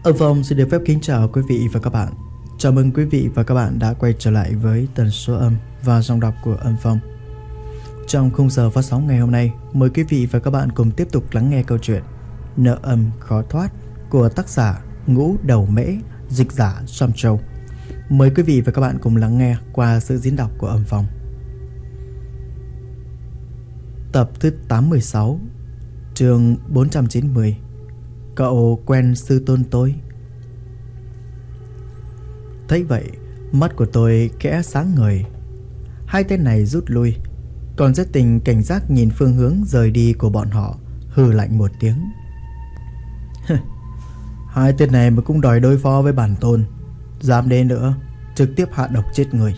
Âm Phong xin được phép kính chào quý vị và các bạn. Chào mừng quý vị và các bạn đã quay trở lại với tần số âm và giọng đọc của Âm Phong. Trong khung giờ phát sóng ngày hôm nay, mời quý vị và các bạn cùng tiếp tục lắng nghe câu chuyện Nợ âm khó thoát của tác giả Ngũ Đầu Mễ, dịch giả Sam Châu. Mời quý vị và các bạn cùng lắng nghe qua sự diễn đọc của Âm Phong. Tập thứ 86, chương 490. Cậu quen sư tôn tôi. Thấy vậy, mắt của tôi khẽ sáng ngời. Hai tên này rút lui, còn rất tình cảnh giác nhìn phương hướng rời đi của bọn họ, hừ lạnh một tiếng. Hai tên này mà cũng đòi đối phó với bản tôn, dám đến nữa trực tiếp hạ độc chết người.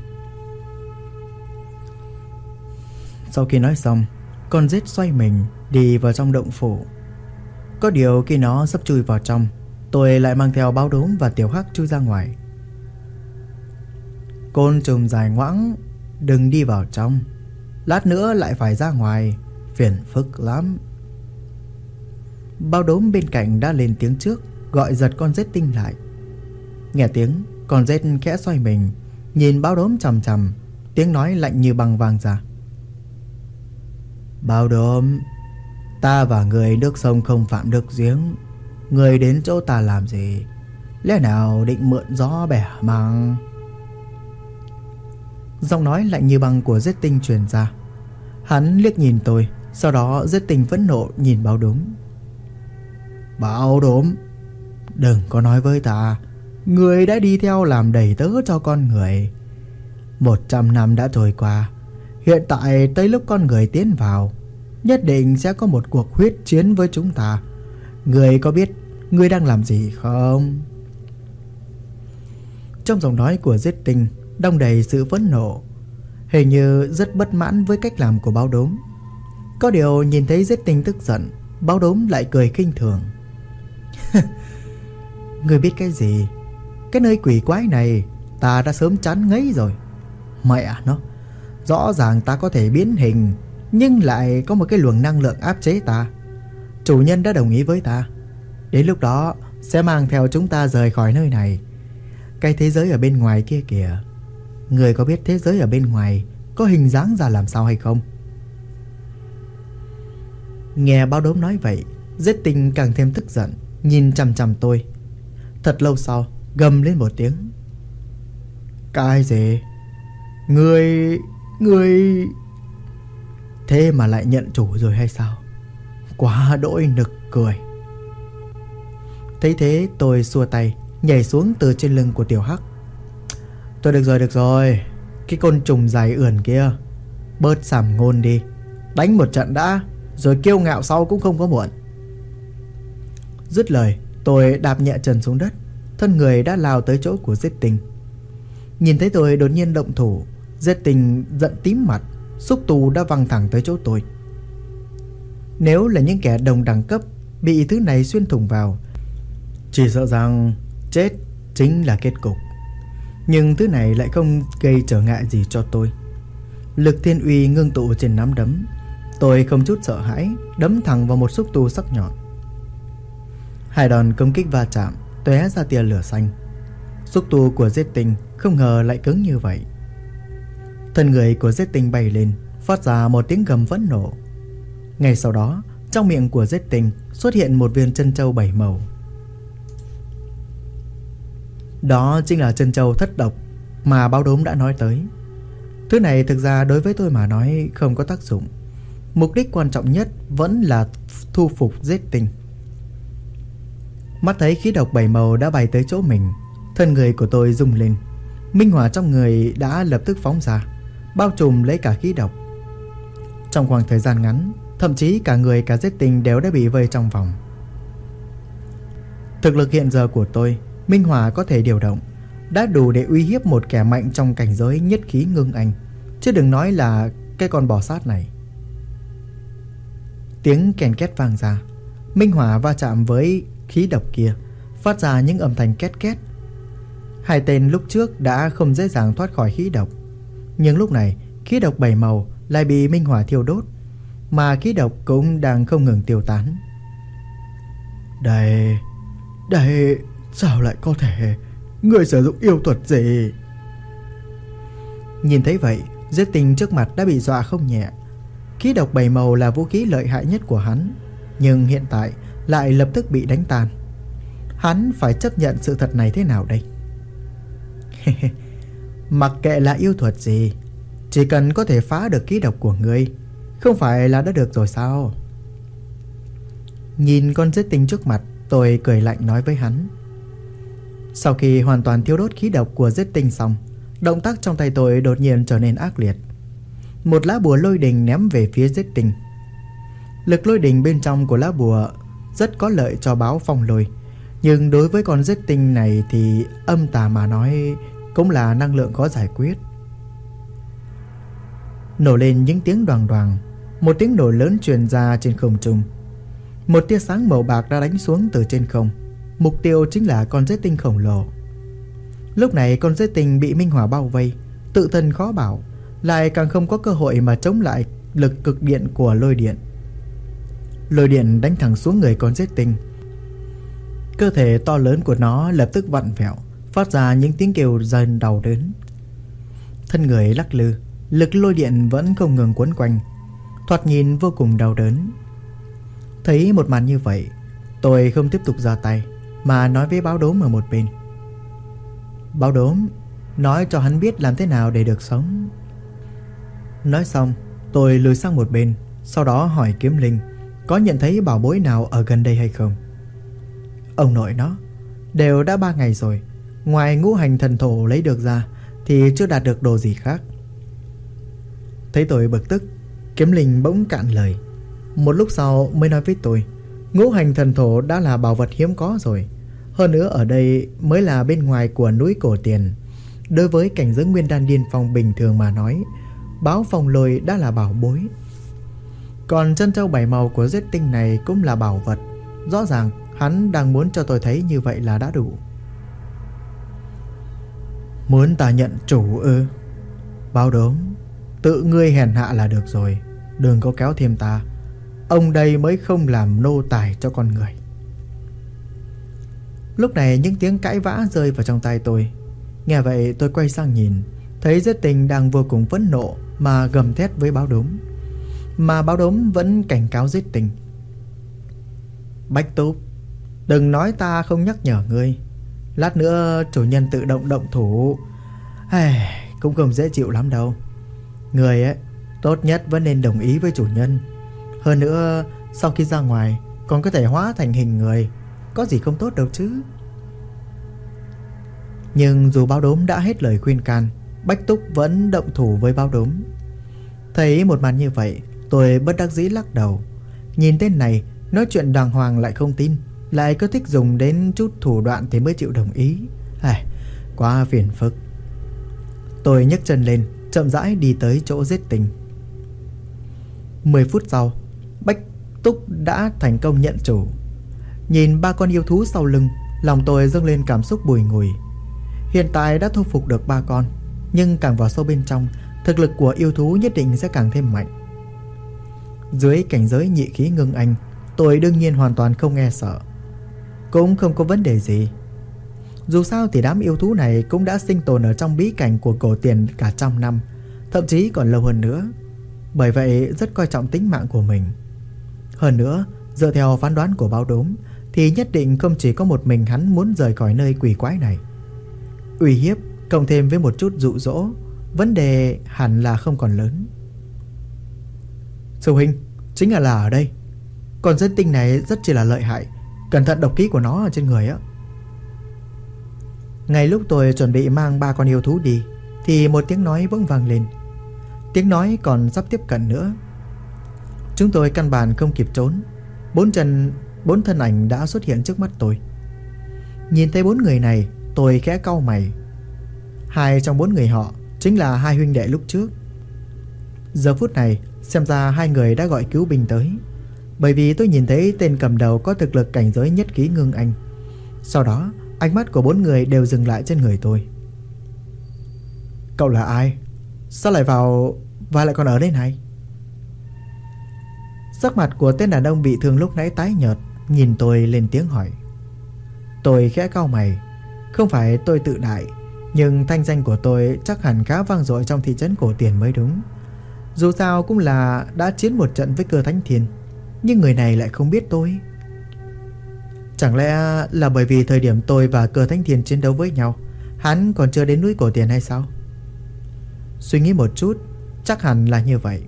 Sau khi nói xong, con rết xoay mình đi vào trong động phủ. Có điều khi nó sắp chui vào trong, tôi lại mang theo báo đốm và tiểu hắc chui ra ngoài. Côn trùng dài ngoãng, đừng đi vào trong, lát nữa lại phải ra ngoài, phiền phức lắm. Báo đốm bên cạnh đã lên tiếng trước, gọi giật con rết tinh lại. Nghe tiếng, con rết khẽ xoay mình, nhìn báo đốm chằm chằm, tiếng nói lạnh như băng vang ra. Báo đốm, ta và người nước sông không phạm nước giếng, người đến chỗ ta làm gì? Lẽ nào định mượn gió bẻ măng? Giọng nói lạnh như băng của Giết Tinh truyền ra. Hắn liếc nhìn tôi, sau đó Giết Tinh phẫn nộ nhìn báo đốm. Báo đốm, đừng có nói với ta, người đã đi theo làm đầy tớ cho con người. 100 năm đã trôi qua, hiện tại tới lúc con người tiến vào, nhất định sẽ có một cuộc huyết chiến với chúng ta. Người có biết người đang làm gì không? Trong giọng nói của Giết Tinh đong đầy sự phẫn nộ, hình như rất bất mãn với cách làm của báo đốm. Có điều nhìn thấy Giết Tinh tức giận, báo đốm lại cười khinh thường. Người biết cái gì? Cái nơi quỷ quái này ta đã sớm chán ngấy rồi. Mẹ nó, rõ ràng ta có thể biến hình, nhưng lại có một cái luồng năng lượng áp chế ta. Chủ nhân đã đồng ý với ta, đến lúc đó sẽ mang theo chúng ta rời khỏi nơi này. Cái thế giới ở bên ngoài kia kìa, người có biết thế giới ở bên ngoài có hình dáng ra làm sao hay không? Nghe báo đốm nói vậy, Giết Tinh càng thêm tức giận, nhìn chằm chằm tôi. Thật lâu sau, gầm lên một tiếng. Cái gì? Người... Thế mà lại nhận chủ rồi hay sao? Quá đỗi nực cười. Thấy thế tôi xua tay, nhảy xuống từ trên lưng của tiểu hắc. Thôi được rồi, cái côn trùng dài ườn kia, bớt sàm ngôn đi, đánh một trận đã, rồi kiêu ngạo sau cũng không có muộn. Dứt lời, tôi đạp nhẹ chân xuống đất, thân người đã lao tới chỗ của Giết Tinh. Nhìn thấy tôi đột nhiên động thủ, Giết Tinh giận tím mặt, xúc tu đã văng thẳng tới chỗ tôi. Nếu là những kẻ đồng đẳng cấp bị thứ này xuyên thủng vào, chỉ sợ rằng chết chính là kết cục. Nhưng thứ này lại không gây trở ngại gì cho tôi. Lực thiên uy ngưng tụ trên nắm đấm, tôi không chút sợ hãi đấm thẳng vào một xúc tu sắc nhọn. Hai đòn công kích va chạm, tóe ra tia lửa xanh. Xúc tu của Giết Tinh không ngờ lại cứng như vậy. Thân người của Giết Tinh bay lên, phát ra một tiếng gầm phẫn nộ. Ngay sau đó, trong miệng của Giết Tinh xuất hiện một viên chân châu 7 màu. Đó chính là chân châu thất độc mà báo đốm đã nói tới. Thứ này thực ra đối với tôi mà nói không có tác dụng. Mục đích quan trọng nhất vẫn là thu phục Giết Tinh. Mắt thấy khí độc 7 màu đã bay tới chỗ mình, thân người của tôi rung lên. Minh hỏa trong người đã lập tức phóng ra, bao trùm lấy cả khí độc. Trong khoảng thời gian ngắn, thậm chí cả người cả Giết Tinh đều đã bị vây trong vòng. Thực lực hiện giờ của tôi, Minh hỏa có thể điều động, đã đủ để uy hiếp một kẻ mạnh trong cảnh giới nhất khí ngưng anh, chứ đừng nói là cái con bò sát này. Tiếng kèn két vang ra, Minh hỏa va chạm với khí độc kia, phát ra những âm thanh két két. Hai tên lúc trước đã không dễ dàng thoát khỏi khí độc, nhưng lúc này khí độc 7 màu lại bị minh hỏa thiêu đốt, mà khí độc cũng đang không ngừng tiêu tán. Đây, Sao lại có thể? Người sử dụng yêu thuật gì? Nhìn thấy vậy, giết tinh trước mặt đã bị dọa không nhẹ. Khí độc 7 màu là vũ khí lợi hại nhất của hắn, nhưng hiện tại lại lập tức bị đánh tan. Hắn phải chấp nhận sự thật này thế nào đây? Mặc kệ là yêu thuật gì, chỉ cần có thể phá được khí độc của ngươi, không phải là đã được rồi sao? Nhìn con giết tinh trước mặt, tôi cười lạnh nói với hắn. Sau khi hoàn toàn thiêu đốt khí độc của giết tinh xong, động tác trong tay tôi đột nhiên trở nên ác liệt. Một lá bùa lôi đình ném về phía giết tinh. Lực lôi đình bên trong của lá bùa rất có lợi cho báo phong lôi, nhưng đối với con giết tinh này thì âm tà mà nói cũng là năng lượng khó giải quyết. Nổ lên những tiếng đoàng đoàng, một tiếng nổ lớn truyền ra trên không trung. Một tia sáng màu bạc đã đánh xuống từ trên không. Mục tiêu chính là con giết tinh khổng lồ. Lúc này con giết tinh bị minh hỏa bao vây, tự thân khó bảo, lại càng không có cơ hội mà chống lại lực cực điện của lôi điện. Lôi điện đánh thẳng xuống người con giết tinh. Cơ thể to lớn của nó lập tức vặn vẹo, phát ra những tiếng kêu dần đau đớn. Thân người lắc lư, lực lôi điện vẫn không ngừng quấn quanh, thoạt nhìn vô cùng đau đớn. Thấy một màn như vậy, tôi không tiếp tục ra tay, mà nói với báo đốm ở một bên. Báo đốm, nói cho hắn biết làm thế nào để được sống. Nói xong, tôi lùi sang một bên, sau đó hỏi Kiếm Linh có nhận thấy bảo bối nào ở gần đây hay không. Ông nội nó, đều đã 3 ngày rồi, ngoài ngũ hành thần thổ lấy được ra thì chưa đạt được đồ gì khác. Thấy tôi bực tức, Kiếm Linh bỗng cạn lời. Một lúc sau mới nói với tôi, ngũ hành thần thổ đã là bảo vật hiếm có rồi, hơn nữa ở đây mới là bên ngoài của núi cổ tiền. Đối với cảnh giới nguyên đan điên phong bình thường mà nói, báo phong lôi đã là bảo bối. Còn chân châu 7 màu của giết tinh này cũng là bảo vật. Rõ ràng hắn đang muốn cho tôi thấy như vậy là đã đủ. Muốn ta nhận chủ ư? Báo đốm, tự ngươi hèn hạ là được rồi, đừng có kéo thêm ta. Ông đây mới không làm nô tài cho con người. Lúc này những tiếng cãi vã rơi vào trong tai tôi. Nghe vậy tôi quay sang nhìn, thấy giết tinh đang vô cùng phẫn nộ mà gầm thét với báo đốm. Mà báo đốm vẫn cảnh cáo giết tinh. Bách Túc, đừng nói ta không nhắc nhở ngươi. Lát nữa chủ nhân tự động động thủ, cũng không dễ chịu lắm đâu. Người ấy, tốt nhất vẫn nên đồng ý với chủ nhân. Hơn nữa, sau khi ra ngoài còn có thể hóa thành hình người, có gì không tốt đâu chứ. Nhưng dù báo đốm đã hết lời khuyên can, Bách Túc vẫn động thủ với báo đốm. Thấy một màn như vậy, tôi bất đắc dĩ lắc đầu. Nhìn tên này nói chuyện đàng hoàng lại không tin, lại cứ thích dùng đến chút thủ đoạn thì mới chịu đồng ý. Quá phiền phức. Tôi nhấc chân lên, chậm rãi đi tới chỗ giết tinh. 10 phút sau, Bách Túc đã thành công nhận chủ. Nhìn 3 con yêu thú sau lưng, lòng tôi dâng lên cảm xúc bùi ngùi. Hiện tại đã thu phục được 3 con, nhưng càng vào sâu bên trong, thực lực của yêu thú nhất định sẽ càng thêm mạnh. Dưới cảnh giới nhị khí ngưng anh, tôi đương nhiên hoàn toàn không e sợ, cũng không có vấn đề gì. Dù sao thì đám yêu thú này cũng đã sinh tồn ở trong bí cảnh của cổ tiền cả trăm năm, thậm chí còn lâu hơn nữa. Bởi vậy rất coi trọng tính mạng của mình. Hơn nữa, dựa theo phán đoán của báo đốm thì nhất định không chỉ có một mình hắn muốn rời khỏi nơi quỷ quái này. Uy hiếp cộng thêm với một chút dụ dỗ, vấn đề hẳn là không còn lớn. Sư huynh, chính là ở đây. Còn giết tinh này rất chỉ là lợi hại, cẩn thận độc kỹ của nó ở trên người á. Ngay lúc tôi chuẩn bị mang 3 con yêu thú đi thì một tiếng nói bỗng vang lên. Tiếng nói còn sắp tiếp cận nữa. Chúng tôi căn bản không kịp trốn, 4 thân ảnh đã xuất hiện trước mắt tôi. Nhìn thấy 4 người này, tôi khẽ cau mày. 2 trong 4 người họ chính là 2 huynh đệ lúc trước. Giờ phút này xem ra 2 người đã gọi cứu binh tới, bởi vì tôi nhìn thấy tên cầm đầu có thực lực cảnh giới nhất khí ngưng anh. Sau đó ánh mắt của 4 người đều dừng lại trên người tôi. Cậu là ai? Sao lại vào và lại còn ở đây này? Sắc mặt của tên đàn ông bị thương lúc nãy tái nhợt, nhìn tôi lên tiếng hỏi. Tôi khẽ cau mày. Không phải tôi tự đại, nhưng thanh danh của tôi chắc hẳn khá vang dội trong thị trấn cổ tiền mới đúng. Dù sao cũng là đã chiến một trận với Cơ Thánh Thiên, nhưng người này lại không biết tôi. Chẳng lẽ là bởi vì thời điểm tôi và Cơ Thánh Thiên chiến đấu với nhau, hắn còn chưa đến núi cổ tiền hay sao? Suy nghĩ một chút, chắc hẳn là như vậy.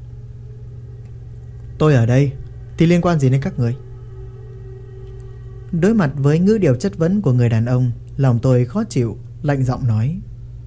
Tôi ở đây thì liên quan gì đến các người? Đối mặt với ngữ điệu chất vấn của người đàn ông, lòng tôi khó chịu, lạnh giọng nói: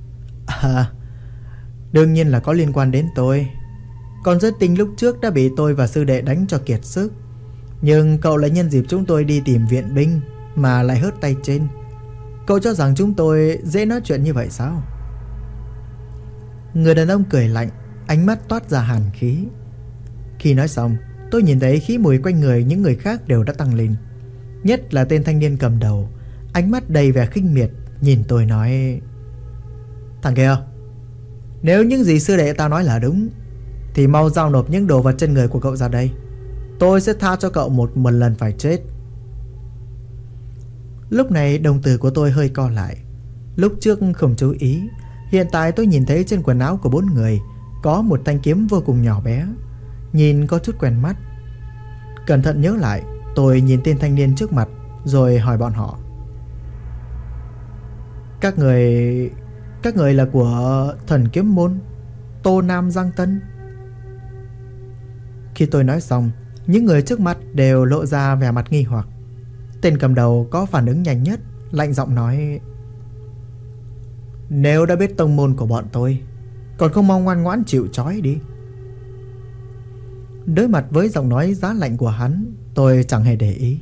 đương nhiên là có liên quan đến tôi. Con rất tinh lúc trước đã bị tôi và sư đệ đánh cho kiệt sức, nhưng cậu lại nhân dịp chúng tôi đi tìm viện binh mà lại hớt tay trên. Cậu cho rằng chúng tôi dễ nói chuyện như vậy sao? Người đàn ông cười lạnh, ánh mắt toát ra hàn khí. Khi nói xong, tôi nhìn thấy khí mùi quanh người những người khác đều đã tăng lên. Nhất là tên thanh niên cầm đầu, ánh mắt đầy vẻ khinh miệt, nhìn tôi nói: thằng kia, nếu những gì sư đệ tao nói là đúng thì mau giao nộp những đồ vật trên người của cậu ra đây. Tôi sẽ tha cho cậu một lần phải chết. Lúc này đồng tử của tôi hơi co lại. Lúc trước không chú ý, hiện tại tôi nhìn thấy trên quần áo của 4 người có một thanh kiếm vô cùng nhỏ bé, nhìn có chút quen mắt. Cẩn thận nhớ lại, tôi nhìn tên thanh niên trước mặt rồi hỏi bọn họ: Các người là của Thần Kiếm Môn Tô Nam Giang Tân? Khi tôi nói xong, những người trước mặt đều lộ ra vẻ mặt nghi hoặc. Tên cầm đầu có phản ứng nhanh nhất, lạnh giọng nói: Nếu đã biết tông môn của bọn tôi, còn không mong ngoan ngoãn chịu trói đi. Đối mặt với giọng nói giá lạnh của hắn, tôi chẳng hề để ý.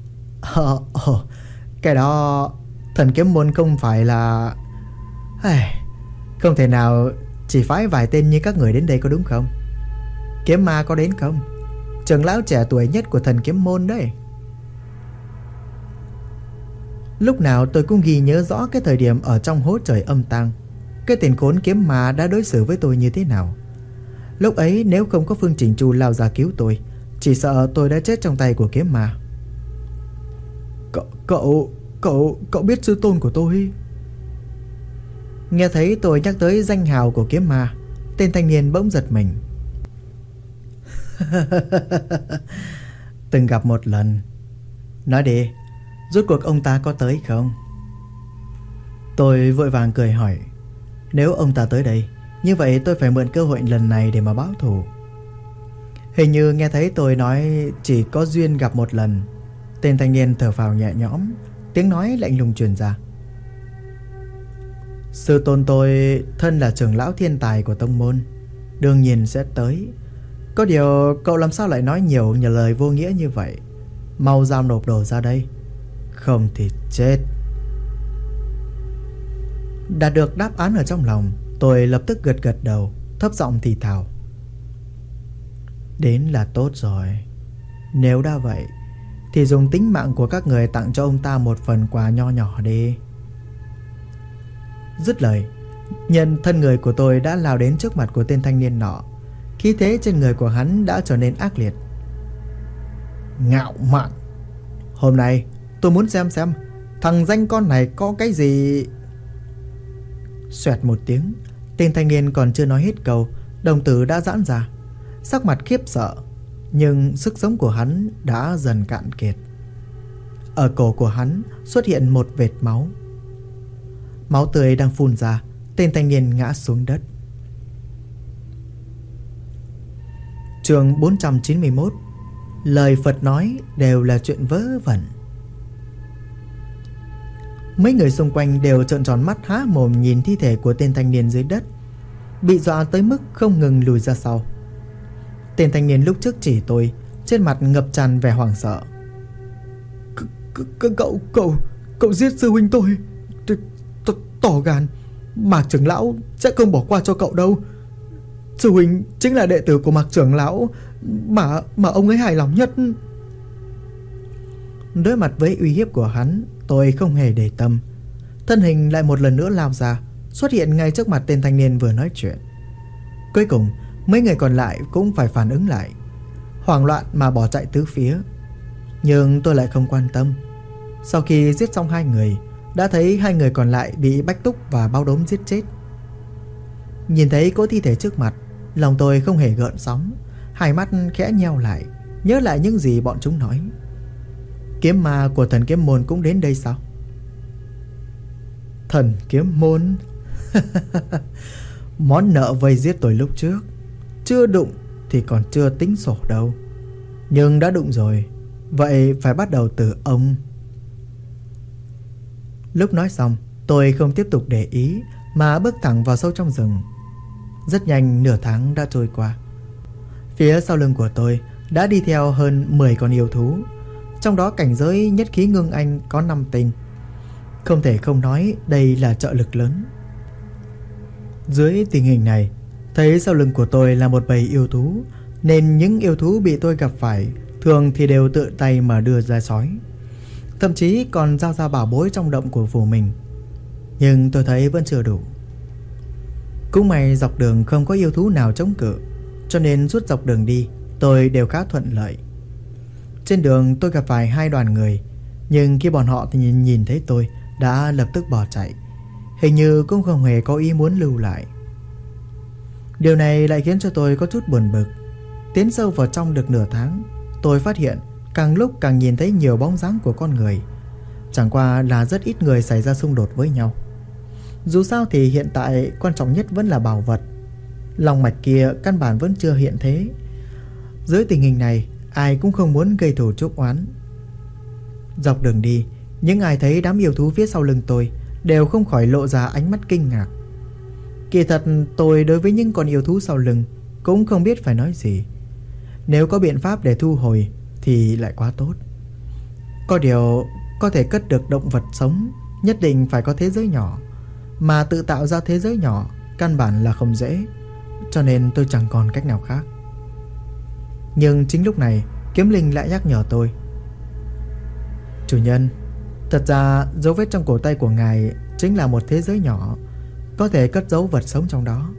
Cái đó Thần Kiếm Môn không phải là... Không thể nào chỉ phái vài tên như các người đến đây có đúng không? Kiếm ma có đến không? Trưởng lão trẻ tuổi nhất của Thần Kiếm Môn đấy. Lúc nào tôi cũng ghi nhớ rõ cái thời điểm ở trong hố trời âm tang, cái tên khốn kiếm ma đã đối xử với tôi như thế nào. Lúc ấy nếu không có Phương Trình Chu lao ra cứu tôi, chỉ sợ tôi đã chết trong tay của kiếm ma. Cậu biết sư tôn của tôi? Nghe thấy tôi nhắc tới danh hào của kiếm ma, tên thanh niên bỗng giật mình. Từng gặp một lần. Nói đi, rốt cuộc ông ta có tới không? Tôi vội vàng cười hỏi: Nếu ông ta tới đây, như vậy tôi phải mượn cơ hội lần này để mà báo thù. Hình như nghe thấy tôi nói chỉ có duyên gặp một lần, tên thanh niên thở phào nhẹ nhõm, tiếng nói lạnh lùng truyền ra: Sư tôn tôi thân là trưởng lão thiên tài của tông môn, đương nhiên sẽ tới. Có điều cậu làm sao lại nói nhiều nhờ lời vô nghĩa như vậy? Mau giao nộp đồ ra đây, không thì chết. Đạt được đáp án ở trong lòng, tôi lập tức gật đầu, thấp giọng thì thào: Đến là tốt rồi. Nếu đã vậy thì dùng tính mạng của các người tặng cho ông ta một phần quà nho nhỏ đi. Dứt lời, nhân thân người của tôi đã lao đến trước mặt của tên thanh niên nọ. Khí thế trên người của hắn đã trở nên ác liệt. Ngạo mạn! Hôm nay tôi muốn xem thằng danh con này có cái gì. Xoẹt một tiếng, tên thanh niên còn chưa nói hết câu, đồng tử đã giãn ra, sắc mặt khiếp sợ, nhưng sức sống của hắn đã dần cạn kiệt. Ở cổ của hắn xuất hiện một vệt máu. Máu tươi đang phun ra, tên thanh niên ngã xuống đất. Chương 491. Lời Phật nói đều là chuyện vớ vẩn. Mấy người xung quanh đều trợn tròn mắt há mồm nhìn thi thể của tên thanh niên dưới đất, bị dọa tới mức không ngừng lùi ra sau. Tên thanh niên lúc trước chỉ tôi, trên mặt ngập tràn vẻ hoảng sợ. Cậu giết sư huynh tôi. Tỏ gan, Mạc trưởng lão sẽ không bỏ qua cho cậu đâu. Sư huynh chính là đệ tử của Mạc trưởng lão mà ông ấy hài lòng nhất. Đối mặt với uy hiếp của hắn, tôi không hề để tâm. Thân hình lại một lần nữa lao ra, xuất hiện ngay trước mặt tên thanh niên vừa nói chuyện. Cuối cùng mấy người còn lại cũng phải phản ứng lại, hoảng loạn mà bỏ chạy tứ phía. Nhưng tôi lại không quan tâm. Sau khi giết xong 2 người, đã thấy 2 người còn lại bị Bách Túc và Báo Đốm giết chết. Nhìn thấy cỗ thi thể trước mặt, lòng tôi không hề gợn sóng, hai mắt khẽ nheo lại, nhớ lại những gì bọn chúng nói. Kiếm ma của thần kiếm môn cũng đến đây sao? Thần kiếm môn? Món nợ vây giết tôi lúc trước, chưa đụng thì còn chưa tính sổ đâu, nhưng đã đụng rồi, vậy phải bắt đầu từ ông. Lúc nói xong, tôi không tiếp tục để ý mà bước thẳng vào sâu trong rừng. Rất nhanh nửa tháng đã trôi qua. Phía sau lưng của tôi đã đi theo hơn 10 con yêu thú, trong đó cảnh giới nhất khí ngưng anh có 5 tinh. Không thể không nói đây là trợ lực lớn. Dưới tình hình này, thấy sau lưng của tôi là một bầy yêu thú, nên những yêu thú bị tôi gặp phải thường thì đều tự tay mà đưa ra sói, thậm chí còn giao ra bảo bối trong động của phủ mình. Nhưng tôi thấy vẫn chưa đủ. Cũng may dọc đường không có yêu thú nào chống cự, cho nên suốt dọc đường đi tôi đều khá thuận lợi. Trên đường tôi gặp phải 2 đoàn người, nhưng khi bọn họ thì nhìn thấy tôi đã lập tức bỏ chạy, hình như cũng không hề có ý muốn lưu lại. Điều này lại khiến cho tôi có chút buồn bực. Tiến sâu vào trong được nửa tháng, tôi phát hiện càng lúc càng nhìn thấy nhiều bóng dáng của con người. Chẳng qua là rất ít người xảy ra xung đột với nhau. Dù sao thì hiện tại quan trọng nhất vẫn là bảo vật. Long mạch kia căn bản vẫn chưa hiện thế. Dưới tình hình này, ai cũng không muốn gây thù chuốc oán. Dọc đường đi, những ai thấy đám yêu thú phía sau lưng tôi đều không khỏi lộ ra ánh mắt kinh ngạc. Kỳ thật tôi đối với những con yêu thú sau lưng cũng không biết phải nói gì. Nếu có biện pháp để thu hồi thì lại quá tốt. Có điều có thể cất được động vật sống nhất định phải có thế giới nhỏ, mà tự tạo ra thế giới nhỏ căn bản là không dễ, cho nên tôi chẳng còn cách nào khác. Nhưng chính lúc này Kiếm Linh lại nhắc nhở tôi: Chủ nhân, thật ra dấu vết trong cổ tay của ngài chính là một thế giới nhỏ, có thể cất giấu vật sống trong đó.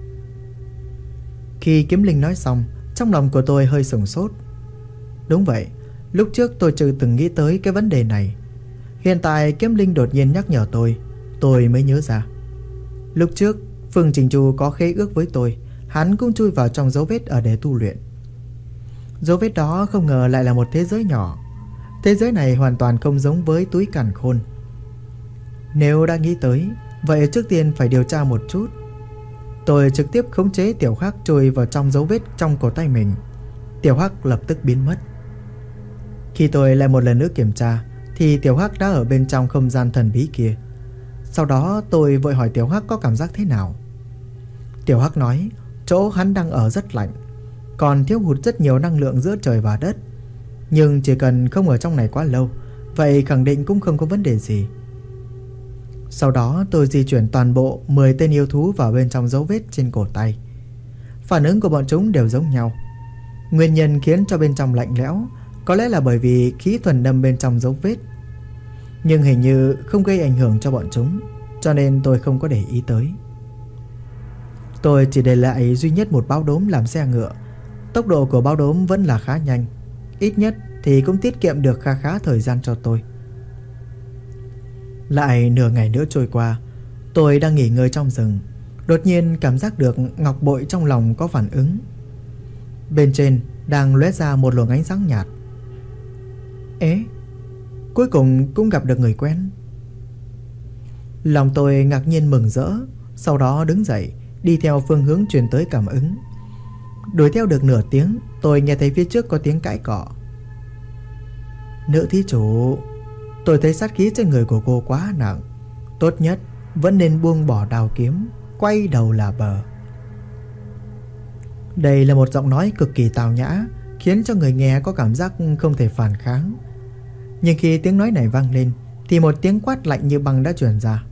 Khi Kiếm Linh nói xong, trong lòng của tôi hơi sửng sốt. Đúng vậy, lúc trước tôi chưa từng nghĩ tới cái vấn đề này. Hiện tại Kiếm Linh đột nhiên nhắc nhở tôi mới nhớ ra. Lúc trước Phương Trình Chu có khế ước với tôi, hắn cũng chui vào trong dấu vết ở để tu luyện. Dấu vết đó không ngờ lại là một thế giới nhỏ. Thế giới này hoàn toàn không giống với túi càn khôn. Nếu đã nghĩ tới, vậy trước tiên phải điều tra một chút. Tôi trực tiếp khống chế Tiểu Hắc chui vào trong dấu vết trong cổ tay mình. Tiểu Hắc lập tức biến mất. Khi tôi lại một lần nữa kiểm tra thì Tiểu Hắc đã ở bên trong không gian thần bí kia. Sau đó tôi vội hỏi Tiểu Hắc có cảm giác thế nào. Tiểu Hắc nói chỗ hắn đang ở rất lạnh, còn thiếu hụt rất nhiều năng lượng giữa trời và đất. Nhưng chỉ cần không ở trong này quá lâu, vậy khẳng định cũng không có vấn đề gì. Sau đó tôi di chuyển toàn bộ 10 tên yêu thú vào bên trong dấu vết trên cổ tay. Phản ứng của bọn chúng đều giống nhau. Nguyên nhân khiến cho bên trong lạnh lẽo có lẽ là bởi vì khí thuần đâm bên trong dấu vết, nhưng hình như không gây ảnh hưởng cho bọn chúng, cho nên tôi không có để ý tới. Tôi chỉ để lại duy nhất một Báo Đốm làm xe ngựa. Tốc độ của Báo Đốm vẫn là khá nhanh, ít nhất thì cũng tiết kiệm được khá thời gian cho tôi. Lại nửa ngày nữa trôi qua, tôi đang nghỉ ngơi trong rừng, đột nhiên cảm giác được ngọc bội trong lòng có phản ứng. Bên trên đang lóe ra một luồng ánh sáng nhạt. Ế, cuối cùng cũng gặp được người quen. Lòng tôi ngạc nhiên mừng rỡ, sau đó đứng dậy đi theo phương hướng truyền tới cảm ứng. Đuổi theo được nửa tiếng, tôi nghe thấy phía trước có tiếng cãi cọ. Nữ thí chủ, tôi thấy sát khí trên người của cô quá nặng, tốt nhất vẫn nên buông bỏ đao kiếm, quay đầu là bờ. Đây là một giọng nói cực kỳ tào nhã, khiến cho người nghe có cảm giác không thể phản kháng. Nhưng khi tiếng nói này vang lên thì một tiếng quát lạnh như băng đã truyền ra.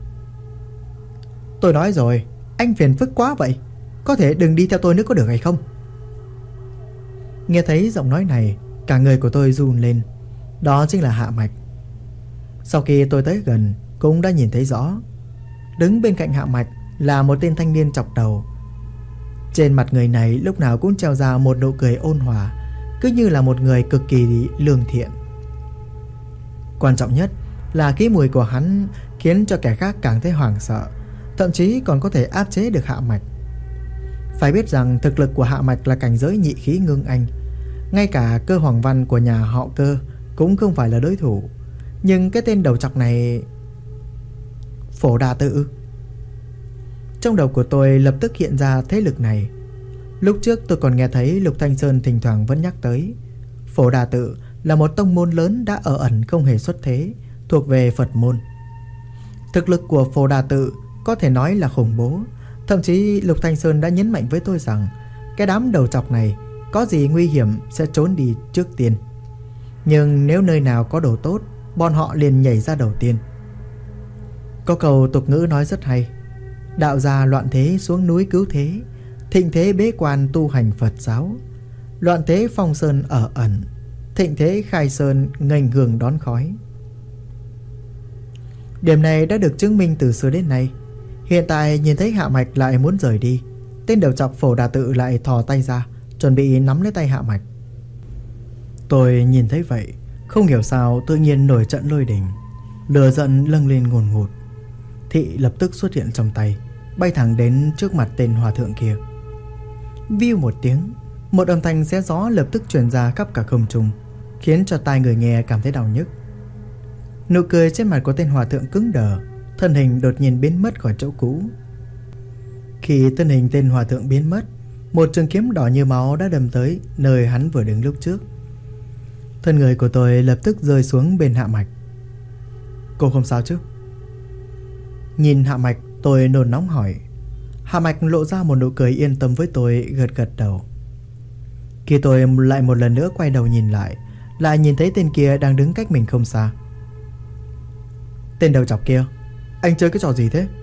Tôi nói rồi, anh phiền phức quá vậy, có thể đừng đi theo tôi nữa có được hay không? Nghe thấy giọng nói này, cả người của tôi run lên. Đó chính là Hạ Mạch. Sau khi tôi tới gần, cũng đã nhìn thấy rõ. Đứng bên cạnh Hạ Mạch là một tên thanh niên chọc đầu. Trên mặt người này lúc nào cũng treo ra một nụ cười ôn hòa, cứ như là một người cực kỳ lương thiện. Quan trọng nhất là cái mùi của hắn khiến cho kẻ khác càng thấy hoảng sợ, thậm chí còn có thể áp chế được Hạ Mạch. Phải biết rằng thực lực của Hạ Mạch là cảnh giới nhị khí ngưng anh, ngay cả Cơ Hoàng Văn của nhà họ Cơ cũng không phải là đối thủ. Nhưng cái tên đầu trọc này... Phổ Đà Tự. Trong đầu của tôi lập tức hiện ra thế lực này. Lúc trước tôi còn nghe thấy Lục Thanh Sơn thỉnh thoảng vẫn nhắc tới. Phổ Đà Tự là một tông môn lớn đã ở ẩn không hề xuất thế, thuộc về Phật môn. Thực lực của Phổ Đà Tự có thể nói là khủng bố. Thậm chí Lục Thanh Sơn đã nhấn mạnh với tôi rằng cái đám đầu trọc này có gì nguy hiểm sẽ trốn đi trước tiên. Nhưng nếu nơi nào có đồ tốt, bọn họ liền nhảy ra đầu tiên. Có câu tục ngữ nói rất hay: đạo gia loạn thế xuống núi cứu thế, thịnh thế bế quan tu hành Phật giáo. Loạn thế phong sơn ở ẩn, thịnh thế khai sơn nghênh hương đón khói. Điểm này đã được chứng minh từ xưa đến nay. Hiện tại nhìn thấy Hạ Mạch lại muốn rời đi, tên đầu trọc Phổ Đà Tự lại thò tay ra, chuẩn bị nắm lấy tay Hạ Mạch. Tôi nhìn thấy vậy, không hiểu sao tự nhiên nổi trận lôi đình, lửa giận lâng lên ngùn ngụt. Thị lập tức xuất hiện trong tay, bay thẳng đến trước mặt tên hòa thượng kia. Viu một tiếng, một âm thanh xé gió lập tức truyền ra khắp cả không trung, khiến cho tai người nghe cảm thấy đau nhức. Nụ cười trên mặt của tên hòa thượng cứng đờ, thân hình đột nhiên biến mất khỏi chỗ cũ. Khi thân hình tên hòa thượng biến mất, một trường kiếm đỏ như máu đã đâm tới nơi hắn vừa đứng lúc trước. Thân người của tôi lập tức rơi xuống bên Hạ Mạch. Cô không sao chứ? Nhìn Hạ Mạch, tôi nôn nóng hỏi. Hạ Mạch lộ ra một nụ cười yên tâm với tôi, gật gật đầu. Khi tôi lại một lần nữa quay đầu nhìn lại, lại nhìn thấy tên kia đang đứng cách mình không xa. Tên đầu trọc kia, anh chơi cái trò gì thế?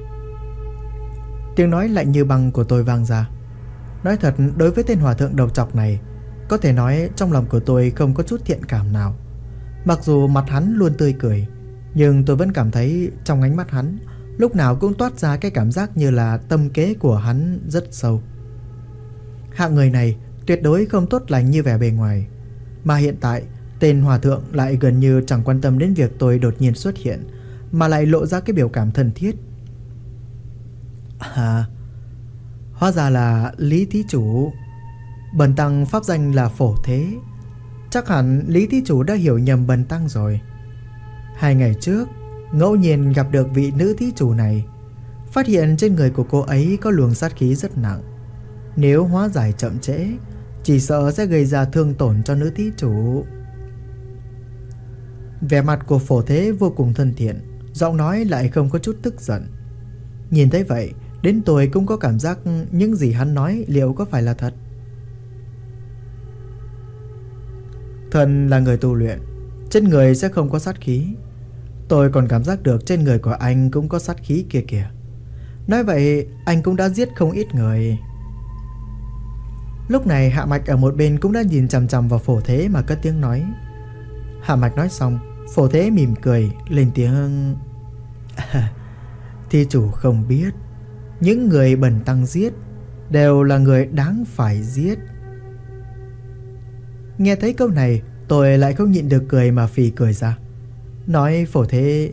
Tiếng nói lạnh như băng của tôi vang ra. Nói thật, đối với tên hòa thượng đầu trọc này, có thể nói trong lòng của tôi không có chút thiện cảm nào. Mặc dù mặt hắn luôn tươi cười, nhưng tôi vẫn cảm thấy trong ánh mắt hắn lúc nào cũng toát ra cái cảm giác như là tâm kế của hắn rất sâu. Hạng người này tuyệt đối không tốt lành như vẻ bề ngoài. Mà hiện tại tên hòa thượng lại gần như chẳng quan tâm đến việc tôi đột nhiên xuất hiện, mà lại lộ ra cái biểu cảm thân thiết. Hóa ra là Lý thí chủ. Bần tăng pháp danh là Phổ Thế. Chắc hẳn Lý thí chủ đã hiểu nhầm bần tăng rồi. 2 ngày trước ngẫu nhiên gặp được vị nữ thí chủ này, phát hiện trên người của cô ấy có luồng sát khí rất nặng. Nếu hóa giải chậm trễ, chỉ sợ sẽ gây ra thương tổn cho nữ thí chủ. Vẻ mặt của Phổ Thế vô cùng thân thiện, giọng nói lại không có chút tức giận. Nhìn thấy vậy, đến tôi cũng có cảm giác những gì hắn nói liệu có phải là thật. Thần là người tu luyện, trên người sẽ không có sát khí. Tôi còn cảm giác được trên người của anh cũng có sát khí kia kìa. Nói vậy anh cũng đã giết không ít người. Lúc này Hạ Mạch ở một bên cũng đã nhìn chằm chằm vào Phổ Thế mà cất tiếng nói. Hạ Mạch nói xong, Phổ Thế mỉm cười lên tiếng. Thí chủ không biết, những người bần tăng giết đều là người đáng phải giết. Nghe thấy câu này, tôi lại không nhịn được cười mà phì cười ra. Nói Phổ Thế,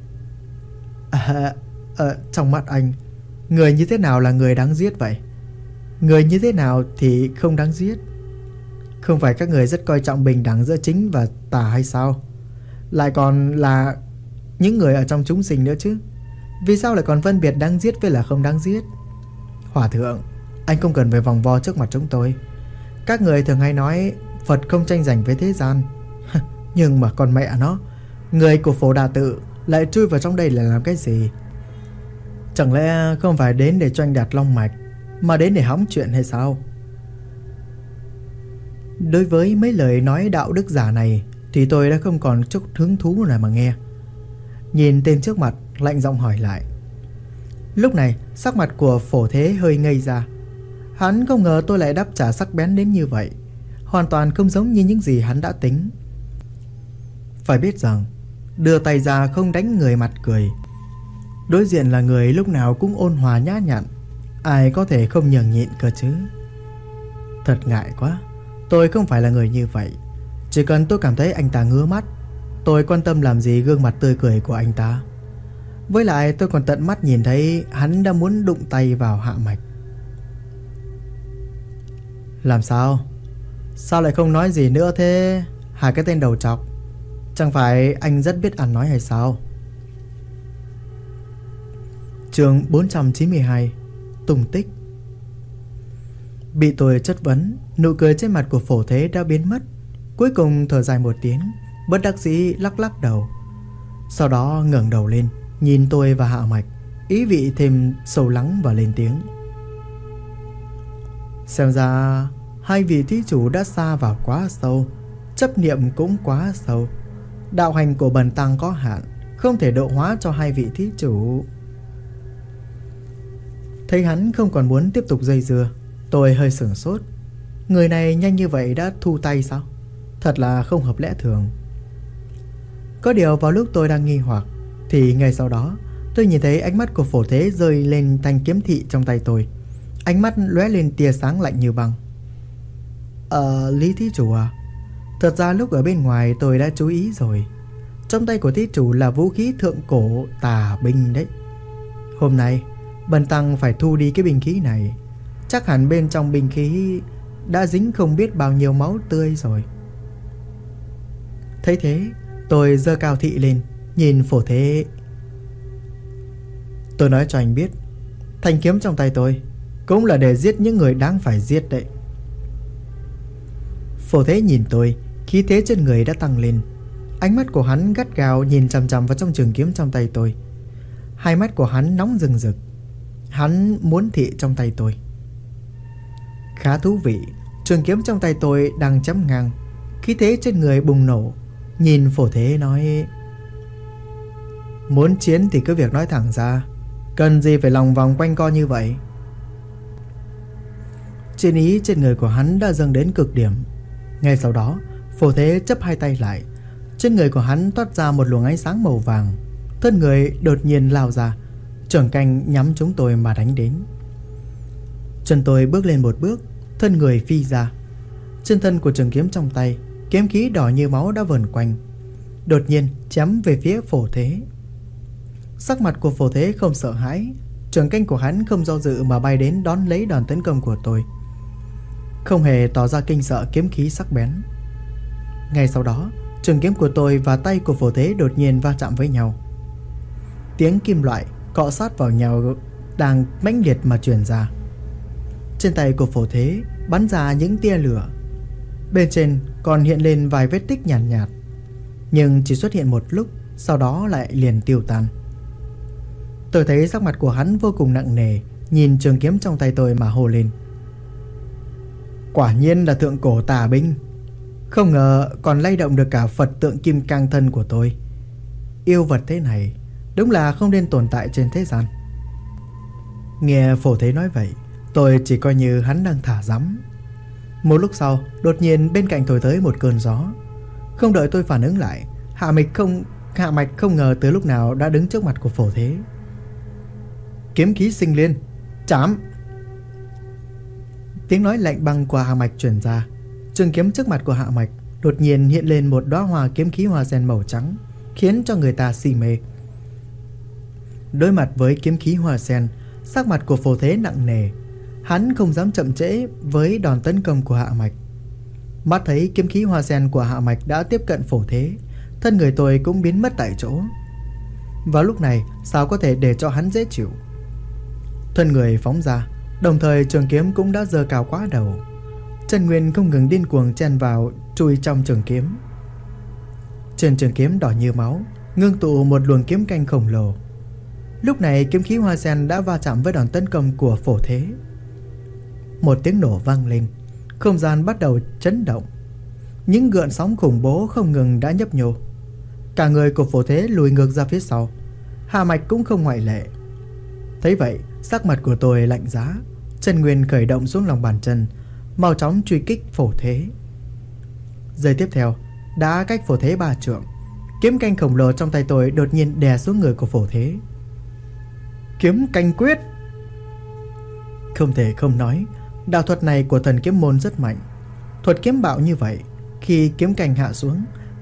trong mắt anh, người như thế nào là người đáng giết vậy? Người như thế nào thì không đáng giết? Không phải các người rất coi trọng bình đẳng giữa chính và tà hay sao? Lại còn là những người ở trong chúng sinh nữa chứ. Vì sao lại còn phân biệt đáng giết với là không đáng giết? Hòa thượng, anh không cần phải vòng vo trước mặt chúng tôi. Các người thường hay nói Phật không tranh giành với thế gian. Nhưng mà con mẹ nó, người của Phổ Đà Tự lại chui vào trong đây là làm cái gì? Chẳng lẽ không phải đến để tranh đạt long mạch, mà đến để hóng chuyện hay sao? Đối với mấy lời nói đạo đức giả này thì tôi đã không còn chút hứng thú nào mà nghe. Nhìn tên trước mặt, lạnh giọng hỏi lại. Lúc này sắc mặt của Phổ Thế hơi ngây ra. Hắn không ngờ tôi lại đáp trả sắc bén đến như vậy, hoàn toàn không giống như những gì hắn đã tính. Phải biết rằng đưa tay ra không đánh người mặt cười, đối diện là người lúc nào cũng ôn hòa nhã nhặn, ai có thể không nhường nhịn cơ chứ? Thật ngại quá, tôi không phải là người như vậy. Chỉ cần tôi cảm thấy anh ta ngứa mắt, Tôi quan tâm làm gì gương mặt tươi cười của anh ta. Với lại tôi còn tận mắt nhìn thấy hắn đã muốn đụng tay vào Hạ Mạch. Làm sao? Sao lại không nói gì nữa thế? Hai cái tên đầu trọc. Chẳng phải anh rất biết ăn nói hay sao? Chương 492. Tung tích. Bị tôi chất vấn, nụ cười trên mặt của Phổ Thế đã biến mất. Cuối cùng thở dài một tiếng, bất đắc dĩ lắc lắc đầu. Sau đó ngẩng đầu lên, nhìn tôi và Hạ Mạch, ý vị thêm sâu lắng và lên tiếng. Xem ra hai vị thí chủ đã sa vào quá sâu, chấp niệm cũng quá sâu. Đạo hành của bần tăng có hạn, không thể độ hóa cho hai vị thí chủ. Thấy hắn không còn muốn tiếp tục dây dưa, tôi hơi sửng sốt. Người này nhanh như vậy đã thu tay sao? Thật là không hợp lẽ thường. Có điều vào lúc tôi đang nghi hoặc thì ngay sau đó tôi nhìn thấy ánh mắt của Phổ Thế rơi lên thanh kiếm thị trong tay tôi. Ánh mắt lóe lên tia sáng lạnh như băng. Lý thí chủ à? Thật ra lúc ở bên ngoài tôi đã chú ý rồi. Trong tay của thí chủ là vũ khí thượng cổ tà binh đấy. Hôm nay bần tăng phải thu đi cái binh khí này. Chắc hẳn bên trong binh khí đã dính không biết bao nhiêu máu tươi rồi. Thấy thế, tôi giơ cao thị lên, nhìn Phổ Thế. Tôi nói cho anh biết, thanh kiếm trong tay tôi cũng là để giết những người đáng phải giết đấy. Phổ Thế nhìn tôi, khí thế trên người đã tăng lên. Ánh mắt của hắn gắt gao nhìn chằm chằm vào trong trường kiếm trong tay tôi. Hai mắt của hắn nóng rừng rực. Hắn muốn thị trong tay tôi. Khá thú vị. Trường kiếm trong tay tôi đang chém ngang, khí thế trên người bùng nổ. Nhìn Phổ Thế nói: muốn chiến thì cứ việc nói thẳng ra, cần gì phải lòng vòng quanh co như vậy. Chiến ý trên người của hắn đã dâng đến cực điểm. Ngay sau đó, Phổ Thế chấp hai tay lại. Trên người của hắn toát ra một luồng ánh sáng màu vàng. Thân người đột nhiên lao ra, trưởng canh nhắm chúng tôi mà đánh đến. Chân tôi bước lên một bước, thân người phi ra. Trên thân của trường kiếm trong tay, kiếm khí đỏ như máu đã vờn quanh, đột nhiên chém về phía Phổ Thế. Sắc mặt của Phổ Thế không sợ hãi. Trường canh của hắn không do dự mà bay đến đón lấy đòn tấn công của tôi, không hề tỏ ra kinh sợ kiếm khí sắc bén. Ngay sau đó, trường kiếm của tôi và tay của Phổ Thế đột nhiên va chạm với nhau. Tiếng kim loại cọ sát vào nhau đang mãnh liệt mà truyền ra. Trên tay của Phổ Thế bắn ra những tia lửa. Bên trên còn hiện lên vài vết tích nhàn nhạt, nhưng chỉ xuất hiện một lúc, sau đó lại liền tiêu tan. Tôi thấy sắc mặt của hắn vô cùng nặng nề, nhìn trường kiếm trong tay tôi mà hô lên: quả nhiên là thượng cổ tà binh. Không ngờ còn lay động được cả Phật tượng kim cang thân của tôi. Yêu vật thế này đúng là không nên tồn tại trên thế gian. Nghe Phổ Thế nói vậy, tôi chỉ coi như hắn đang thả rắm. Một lúc sau, đột nhiên bên cạnh thổi tới một cơn gió. Không đợi tôi phản ứng lại, Hạ Mạch không ngờ từ lúc nào đã đứng trước mặt của Phổ Thế. Kiếm khí sinh liên, chám! Tiếng nói lạnh băng của Hạ Mạch truyền ra. Trường kiếm trước mặt của Hạ Mạch đột nhiên hiện lên một đóa hoa kiếm khí hoa sen màu trắng, khiến cho người ta si mê. Đối mặt với kiếm khí hoa sen, sắc mặt của Phổ Thế nặng nề. Hắn không dám chậm trễ với đòn tấn công của Hạ Mạch. Mắt thấy kiếm khí hoa sen của Hạ Mạch đã tiếp cận Phổ Thế, thân người tôi cũng biến mất tại chỗ. Vào lúc này sao có thể để cho hắn dễ chịu. Thân người phóng ra, đồng thời trường kiếm cũng đã giơ cao quá đầu. Chân nguyên không ngừng điên cuồng chen vào, chui trong trường kiếm. Trên trường kiếm đỏ như máu, ngưng tụ một luồng kiếm canh khổng lồ. Lúc này kiếm khí hoa sen đã va chạm với đòn tấn công của Phổ Thế. Một tiếng nổ vang lên, không gian bắt đầu chấn động. Những gợn sóng khủng bố không ngừng đã nhấp nhô. Cả người của Phổ Thế lùi ngược ra phía sau. Hạ Mạch cũng không ngoại lệ. Thấy vậy, sắc mặt của tôi lạnh giá. Chân nguyên khởi động xuống lòng bàn chân, mau chóng truy kích Phổ Thế. Giây tiếp theo, đã cách Phổ Thế 3 trượng, kiếm canh khổng lồ trong tay tôi đột nhiên đè xuống người của Phổ Thế. Kiếm canh quyết! Không thể không nói, đạo thuật này của thần kiếm môn rất mạnh. Thuật kiếm bạo như vậy, khi kiếm canh hạ xuống,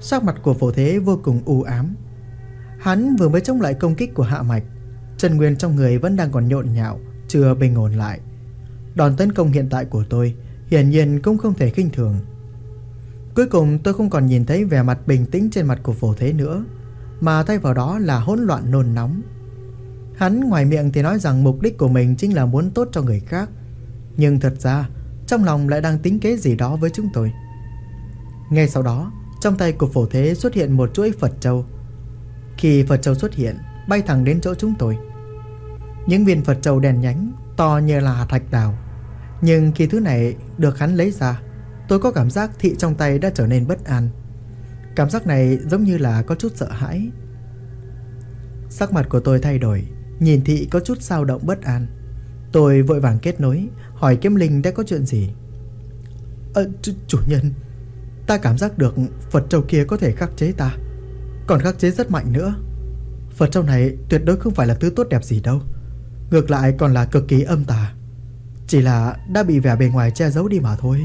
Sắc mặt của Phổ Thế vô cùng u ám. Hắn vừa mới chống lại công kích của Hạ Mạch, chân nguyên trong người vẫn đang còn nhộn nhạo, chưa bình ổn lại. Đòn tấn công hiện tại của tôi hiển nhiên cũng không thể khinh thường. Cuối cùng tôi không còn nhìn thấy vẻ mặt bình tĩnh trên mặt của Phổ Thế nữa, mà thay vào đó là hỗn loạn nôn nóng. Hắn ngoài miệng thì nói rằng mục đích của mình chính là muốn tốt cho người khác, nhưng thật ra trong lòng lại đang tính kế gì đó với chúng tôi. Ngay sau đó, trong tay của Phổ Thế xuất hiện một chuỗi Phật châu. Khi Phật châu xuất hiện, bay thẳng đến chỗ chúng tôi. Những viên Phật châu đen nhánh, to như là hạt thạch đào. Nhưng khi thứ này được hắn lấy ra, tôi có cảm giác thị trong tay đã trở nên bất an. Cảm giác này giống như là có chút sợ hãi. Sắc mặt của tôi thay đổi, nhìn thị có chút dao động bất an. Tôi vội vàng kết nối, hỏi Kiếm Linh đã có chuyện gì. Chủ nhân, ta cảm giác được Phật châu kia có thể khắc chế ta, còn khắc chế rất mạnh nữa. Phật châu này tuyệt đối không phải là thứ tốt đẹp gì đâu, ngược lại còn là cực kỳ âm tà. Chỉ là đã bị vẻ bề ngoài che giấu đi mà thôi.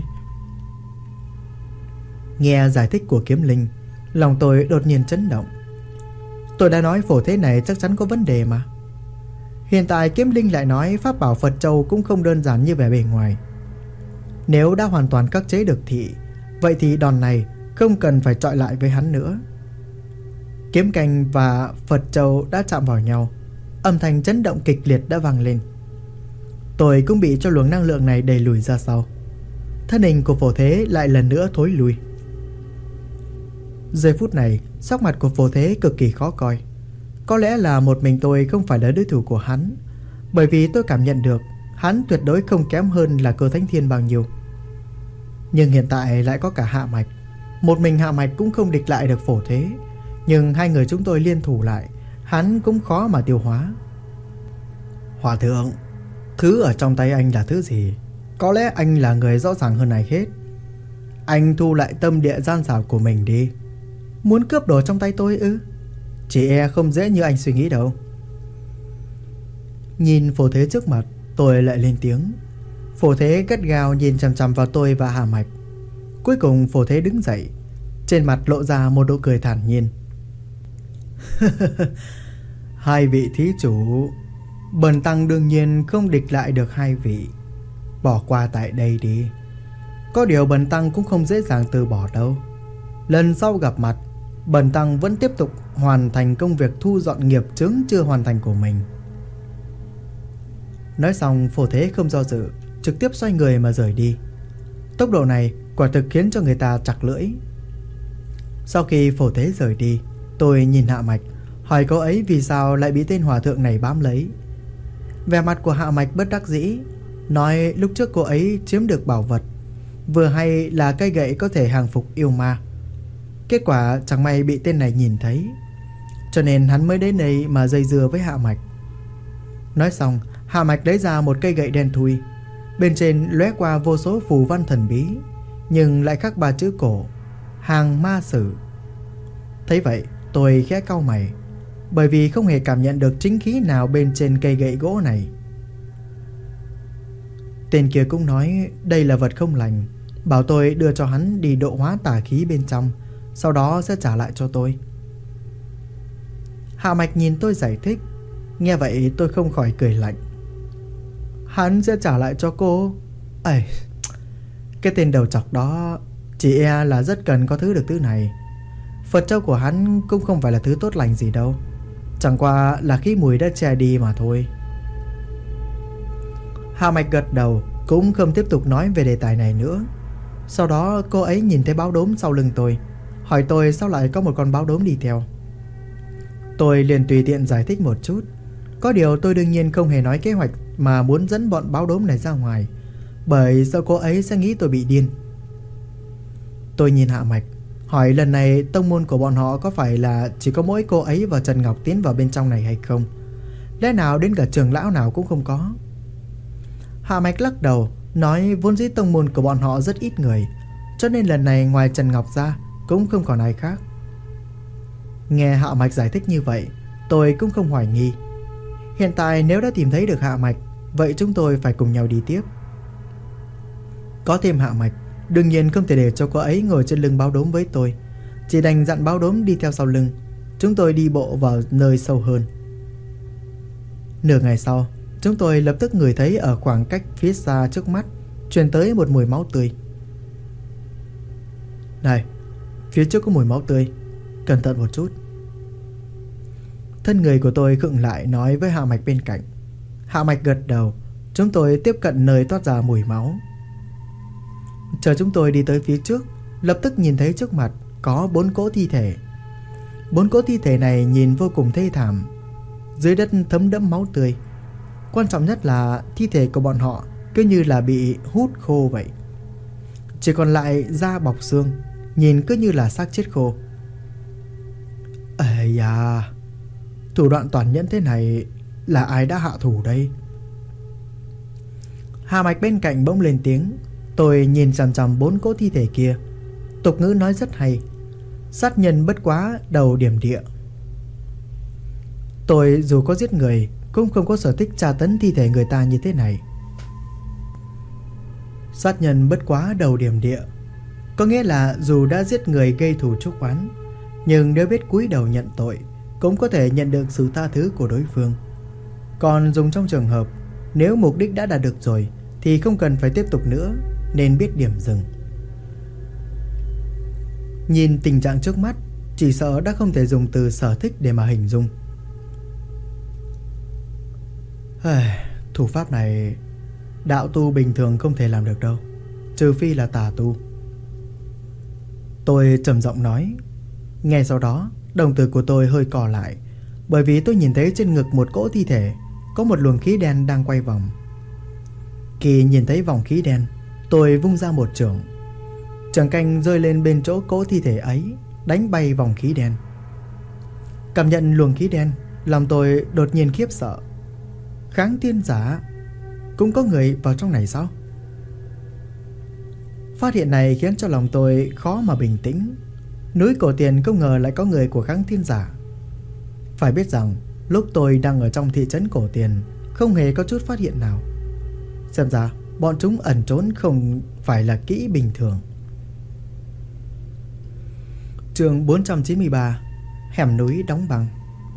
Nghe giải thích của Kiếm Linh, lòng tôi đột nhiên chấn động. Tôi đã nói Phổ Thế này chắc chắn có vấn đề mà. Hiện tại Kiếm Linh lại nói pháp bảo Phật châu cũng không đơn giản như vẻ bề ngoài. Nếu đã hoàn toàn khắc chế được thị, vậy thì đòn này không cần phải chọi lại với hắn nữa. Kiếm canh và Phật châu đã chạm vào nhau, âm thanh chấn động kịch liệt đã vang lên. Tôi cũng bị cho luồng năng lượng này đẩy lùi ra sau. Thân hình của Phổ Thế lại lần nữa thối lui. Giây phút này, sắc mặt của Phổ Thế cực kỳ khó coi. Có lẽ là một mình tôi không phải là đối thủ của hắn, bởi vì tôi cảm nhận được hắn tuyệt đối không kém hơn là Cơ Thánh Thiên bao nhiêu. Nhưng hiện tại lại có cả Hạ Mạch. Một mình Hạ Mạch cũng không địch lại được Phổ Thế, nhưng hai người chúng tôi liên thủ lại, hắn cũng khó mà tiêu hóa. Hòa thượng, thứ ở trong tay anh là thứ gì? Có lẽ anh là người rõ ràng hơn ai hết. Anh thu lại tâm địa gian xảo của mình đi. Muốn cướp đồ trong tay tôi ư? Chỉ e không dễ như anh suy nghĩ đâu. Nhìn Phổ Thế trước mặt, tôi lại lên tiếng. Phổ Thế gắt gao nhìn chằm chằm vào tôi và Hà Mạch. Cuối cùng Phổ Thế đứng dậy, trên mặt lộ ra một nụ cười thản nhiên. Hai vị thí chủ, bần tăng đương nhiên không địch lại được hai vị. Bỏ qua tại đây đi. Có điều bần tăng cũng không dễ dàng từ bỏ đâu. Lần sau gặp mặt, bần tăng vẫn tiếp tục hoàn thành công việc thu dọn nghiệp chướng chưa hoàn thành của mình. Nói xong, Phổ Thế không do dự, trực tiếp xoay người mà rời đi. Tốc độ này quả thực khiến cho người ta chặt lưỡi. Sau khi Phổ Thế rời đi, tôi nhìn Hạ Mạch, hỏi cô ấy vì sao lại bị tên hòa thượng này bám lấy. Vẻ mặt của Hạ Mạch bất đắc dĩ, nói lúc trước cô ấy chiếm được bảo vật, vừa hay là cây gậy có thể hàng phục yêu ma. Kết quả chẳng may bị tên này nhìn thấy, cho nên hắn mới đến đây mà dây dưa với Hạ Mạch. Nói xong, Hạ Mạch lấy ra một cây gậy đen thui, bên trên lóe qua vô số phù văn thần bí, nhưng lại khắc ba chữ cổ: Hàng Ma Sử. Thấy vậy, tôi khẽ cau mày, bởi vì không hề cảm nhận được chính khí nào bên trên cây gậy gỗ này. Tên kia cũng nói đây là vật không lành, bảo tôi đưa cho hắn đi độ hóa tà khí bên trong, sau đó sẽ trả lại cho tôi. Hạ Mạch nhìn tôi giải thích. Nghe vậy tôi không khỏi cười lạnh. Hắn sẽ trả lại cho cô? Ây, cái tên đầu chọc đó chỉ e là rất cần có được thứ này. Phật châu của hắn cũng không phải là thứ tốt lành gì đâu, chẳng qua là khí mùi đã che đi mà thôi. Hạ Mạch gật đầu, cũng không tiếp tục nói về đề tài này nữa. Sau đó cô ấy nhìn thấy báo đốm sau lưng tôi, hỏi tôi sao lại có một con báo đốm đi theo. Tôi liền tùy tiện giải thích một chút. Có điều tôi đương nhiên không hề nói kế hoạch mà muốn dẫn bọn báo đốm này ra ngoài, bởi sợ cô ấy sẽ nghĩ tôi bị điên. Tôi nhìn Hạ Mạch, hỏi lần này tông môn của bọn họ có phải là chỉ có mỗi cô ấy và Trần Ngọc tiến vào bên trong này hay không? Lẽ nào đến cả trưởng lão nào cũng không có? Hạ Mạch lắc đầu, nói vốn dĩ tông môn của bọn họ rất ít người, cho nên lần này ngoài Trần Ngọc ra cũng không còn ai khác. Nghe Hạ Mạch giải thích như vậy, tôi cũng không hoài nghi. Hiện tại nếu đã tìm thấy được Hạ Mạch, vậy chúng tôi phải cùng nhau đi tiếp. Có thêm Hạ Mạch, đương nhiên không thể để cho cô ấy ngồi trên lưng báo đốm với tôi. chỉ đành dặn báo đốm đi theo sau lưng. Chúng tôi đi bộ vào nơi sâu hơn. Nửa ngày sau, chúng tôi lập tức ngửi thấy ở khoảng cách phía xa trước mắt truyền tới một mùi máu tươi. Này, phía trước có mùi máu tươi, cẩn thận một chút. Thân người của tôi khựng lại nói với Hạ Mạch bên cạnh. Hạ Mạch gật đầu. Chúng tôi tiếp cận nơi toát ra mùi máu. Chờ chúng tôi đi tới phía trước, lập tức nhìn thấy trước mặt có 4 cỗ thi thể. 4 cỗ thi thể này nhìn vô cùng thê thảm. Dưới đất thấm đẫm máu tươi. Quan trọng nhất là thi thể của bọn họ cứ như là bị hút khô vậy. Chỉ còn lại da bọc xương, nhìn cứ như là xác chết khô. Ây da, thủ đoạn tàn nhẫn thế này là ai đã hạ thủ đây? Hà Mạch bên cạnh bỗng lên tiếng. Tôi nhìn chằm chằm 4 cỗ thi thể kia. Tục ngữ nói rất hay, sát nhân bất quá đầu điểm địa. Tôi dù có giết người cũng không có sở thích tra tấn thi thể người ta như thế này. Sát nhân bất quá đầu điểm địa có nghĩa là dù đã giết người gây thù chuốc oán, nhưng nếu biết cúi đầu nhận tội cũng có thể nhận được sự tha thứ của đối phương. Còn dùng trong trường hợp nếu mục đích đã đạt được rồi thì không cần phải tiếp tục nữa, nên biết điểm dừng. Nhìn tình trạng trước mắt, chỉ sợ đã không thể dùng từ sở thích để mà hình dung. Thủ pháp này đạo tu bình thường không thể làm được đâu, trừ phi là tà tu. Tôi trầm giọng nói. Ngay sau đó, đồng tử của tôi hơi cò lại, bởi vì tôi nhìn thấy trên ngực một cỗ thi thể có một luồng khí đen đang quay vòng. Khi nhìn thấy vòng khí đen, tôi vung ra một chưởng. Chưởng canh rơi lên bên chỗ cỗ thi thể ấy, đánh bay vòng khí đen. Cảm nhận luồng khí đen, lòng tôi đột nhiên khiếp sợ. Kháng thiên giả cũng có người vào trong này sao? Phát hiện này khiến cho lòng tôi khó mà bình tĩnh. Núi Cổ Tiền không ngờ lại có người của kháng thiên giả. Phải biết rằng lúc tôi đang ở trong thị trấn Cổ Tiền không hề có chút phát hiện nào. Xem ra bọn chúng ẩn trốn không phải là kỹ bình thường. Chương 493. Hẻm núi đóng băng.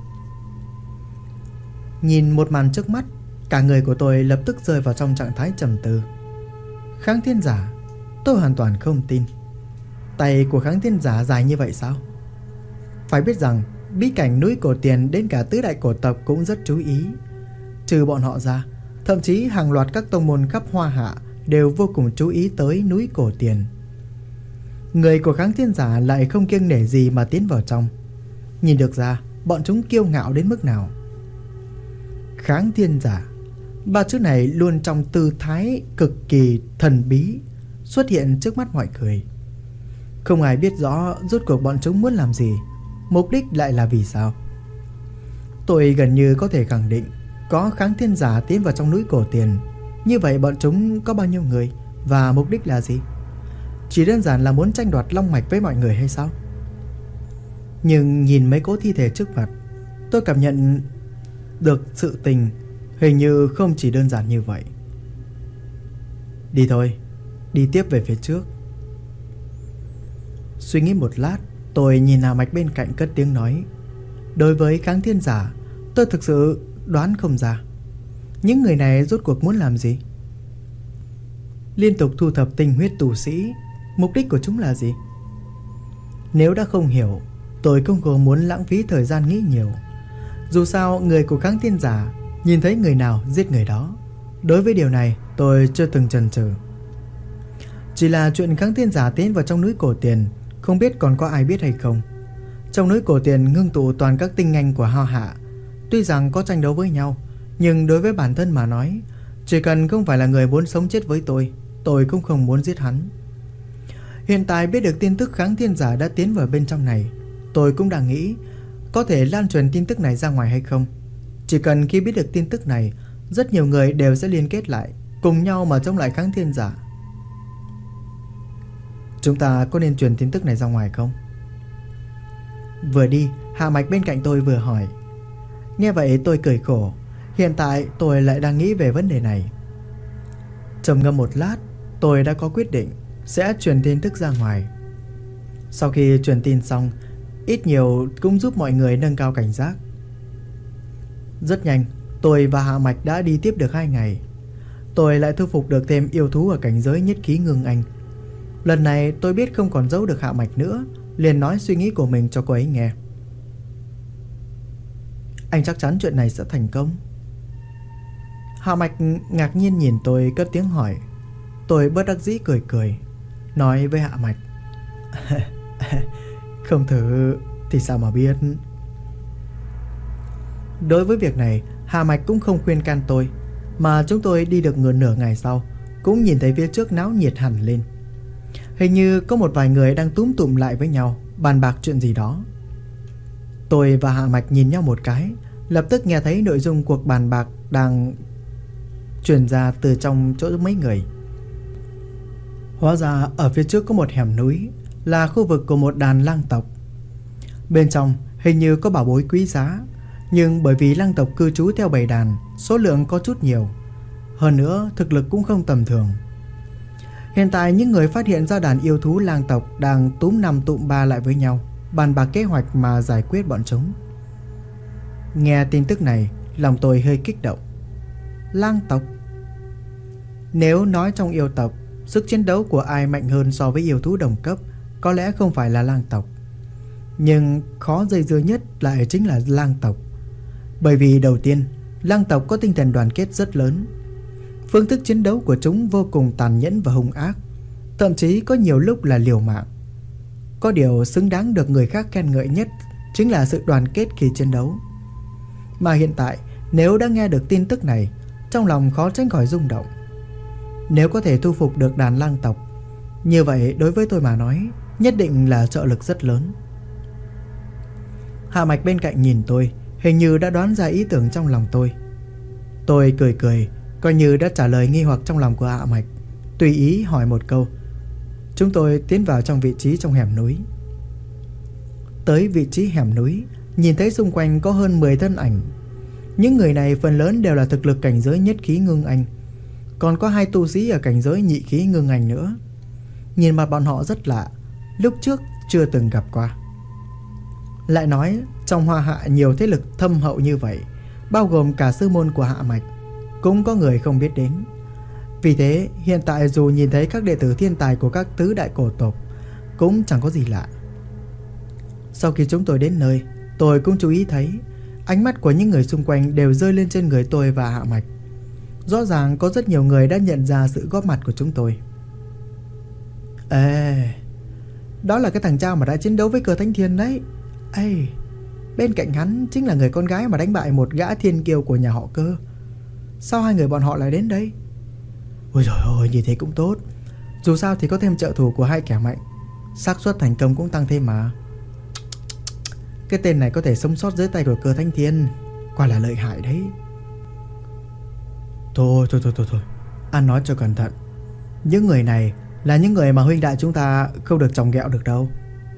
Nhìn một màn trước mắt, cả người của tôi lập tức rơi vào trong trạng thái trầm tư. Kháng thiên giả, tôi hoàn toàn không tin. Tay của kháng thiên giả dài như vậy sao? Phải biết rằng bí cảnh núi Cổ Tiền đến cả tứ đại cổ tộc cũng rất chú ý. Trừ bọn họ ra, thậm chí hàng loạt các tông môn khắp Hoa Hạ đều vô cùng chú ý tới núi Cổ Tiền. Người của kháng thiên giả lại không kiêng nể gì mà tiến vào trong. Nhìn được ra bọn chúng kiêu ngạo đến mức nào. Kháng thiên giả, ba chữ này luôn trong tư thái cực kỳ thần bí xuất hiện trước mắt mọi người. Không ai biết rõ rốt cuộc bọn chúng muốn làm gì, mục đích lại là vì sao. Tôi gần như có thể khẳng định, có kháng thiên giả tiến vào trong núi Cổ Tiền, như vậy bọn chúng có bao nhiêu người và mục đích là gì? Chỉ đơn giản là muốn tranh đoạt long mạch với mọi người hay sao? Nhưng nhìn mấy cỗ thi thể trước mặt, tôi cảm nhận được sự tình hình như không chỉ đơn giản như vậy. Đi thôi, đi tiếp về phía trước. Suy nghĩ một lát, tôi nhìn Hà Mạch bên cạnh cất tiếng nói. Đối với kháng thiên giả, tôi thực sự đoán không ra. Những người này rốt cuộc muốn làm gì? Liên tục thu thập tinh huyết tù sĩ, mục đích của chúng là gì? Nếu đã không hiểu, tôi không có muốn lãng phí thời gian nghĩ nhiều. Dù sao người của kháng thiên giả nhìn thấy người nào giết người đó. Đối với điều này tôi chưa từng chần chừ. Chỉ là chuyện kháng thiên giả tiến vào trong núi Cổ Tiền, không biết còn có ai biết hay không. Trong núi Cổ Tiền ngưng tụ toàn các tinh anh của Hoa Hạ. Tuy rằng có tranh đấu với nhau, nhưng đối với bản thân mà nói, chỉ cần không phải là người muốn sống chết với tôi cũng không muốn giết hắn. Hiện tại biết được tin tức kháng thiên giả đã tiến vào bên trong này, tôi cũng đang nghĩ có thể lan truyền tin tức này ra ngoài hay không. Chỉ cần khi biết được tin tức này, rất nhiều người đều sẽ liên kết lại, cùng nhau mà chống lại kháng thiên giả. Chúng ta có nên truyền tin tức này ra ngoài không? Vừa đi, Hạ Mạch bên cạnh tôi vừa hỏi. Nghe vậy tôi cười khổ. Hiện tại tôi lại đang nghĩ về vấn đề này. Trầm ngâm một lát, tôi đã có quyết định sẽ truyền tin tức ra ngoài. Sau khi truyền tin xong, ít nhiều cũng giúp mọi người nâng cao cảnh giác. Rất nhanh, tôi và Hạ Mạch đã đi tiếp được 2 ngày. Tôi lại thu phục được thêm yêu thú ở cảnh giới nhất khí ngưng anh. Lần này tôi biết không còn giấu được Hạ Mạch nữa, liền nói suy nghĩ của mình cho cô ấy nghe. Anh chắc chắn chuyện này sẽ thành công? Hạ Mạch ngạc nhiên nhìn tôi cất tiếng hỏi. Tôi bất đắc dĩ cười cười, nói với Hạ Mạch. Không thử thì sao mà biết. Đối với việc này, Hạ Mạch cũng không khuyên can tôi, mà chúng tôi đi được nửa ngày sau, cũng nhìn thấy phía trước náo nhiệt hẳn lên. Hình như có một vài người đang túm tụm lại với nhau, bàn bạc chuyện gì đó. Tôi và Hạ Mạch nhìn nhau một cái, lập tức nghe thấy nội dung cuộc bàn bạc đang truyền ra từ trong chỗ mấy người. Hóa ra ở phía trước có một hẻm núi, là khu vực của một đàn lang tộc. Bên trong hình như có bảo bối quý giá, nhưng bởi vì lang tộc cư trú theo bầy đàn, số lượng có chút nhiều. Hơn nữa thực lực cũng không tầm thường. Hiện tại những người phát hiện ra đàn yêu thú lang tộc đang túm 5 tụm 3 lại với nhau, bàn bạc kế hoạch mà giải quyết bọn chúng. Nghe tin tức này, lòng tôi hơi kích động. Lang tộc? Nếu nói trong yêu tộc, sức chiến đấu của ai mạnh hơn so với yêu thú đồng cấp, có lẽ không phải là lang tộc. Nhưng khó dây dưa nhất lại chính là lang tộc. Bởi vì đầu tiên, lang tộc có tinh thần đoàn kết rất lớn. Phương thức chiến đấu của chúng vô cùng tàn nhẫn và hung ác, thậm chí có nhiều lúc là liều mạng. Có điều xứng đáng được người khác khen ngợi nhất chính là sự đoàn kết khi chiến đấu. Mà hiện tại, nếu đã nghe được tin tức này, trong lòng khó tránh khỏi rung động. Nếu có thể thu phục được đàn lang tộc, như vậy đối với tôi mà nói, nhất định là trợ lực rất lớn. Hạ Mạch bên cạnh nhìn tôi, hình như đã đoán ra ý tưởng trong lòng tôi. Tôi cười cười, coi như đã trả lời nghi hoặc trong lòng của Hạ Mạch, tùy ý hỏi một câu. Chúng tôi tiến vào trong vị trí trong hẻm núi. Tới vị trí hẻm núi, nhìn thấy xung quanh có hơn 10 thân ảnh. Những người này phần lớn đều là thực lực cảnh giới nhất khí ngưng anh, còn có 2 tu sĩ ở cảnh giới nhị khí ngưng anh nữa. Nhìn mặt bọn họ rất lạ, lúc trước chưa từng gặp qua. Lại nói trong Hoa Hạ nhiều thế lực thâm hậu như vậy, bao gồm cả sư môn của Hạ Mạch, cũng có người không biết đến. Vì thế hiện tại dù nhìn thấy các đệ tử thiên tài của các tứ đại cổ tộc, cũng chẳng có gì lạ. Sau khi chúng tôi đến nơi, tôi cũng chú ý thấy ánh mắt của những người xung quanh đều rơi lên trên người tôi và Hạ Mạch. Rõ ràng có rất nhiều người đã nhận ra sự góp mặt của chúng tôi. Ê, đó là cái thằng Trao mà đã chiến đấu với Cơ Thánh Thiên đấy. Ê, bên cạnh hắn chính là người con gái mà đánh bại một gã thiên kiêu của nhà họ Cơ. Sao 2 người bọn họ lại đến đây? Ôi trời ơi, như thế cũng tốt. Dù sao thì có thêm trợ thủ của 2 kẻ mạnh, xác suất thành công cũng tăng thêm mà. Cái tên này có thể sống sót dưới tay của Cơ Thánh Thiên, quả là lợi hại đấy. Thôi, ăn nói cho cẩn thận. Những người này là những người mà huynh đại chúng ta không được chọc ghẹo được đâu.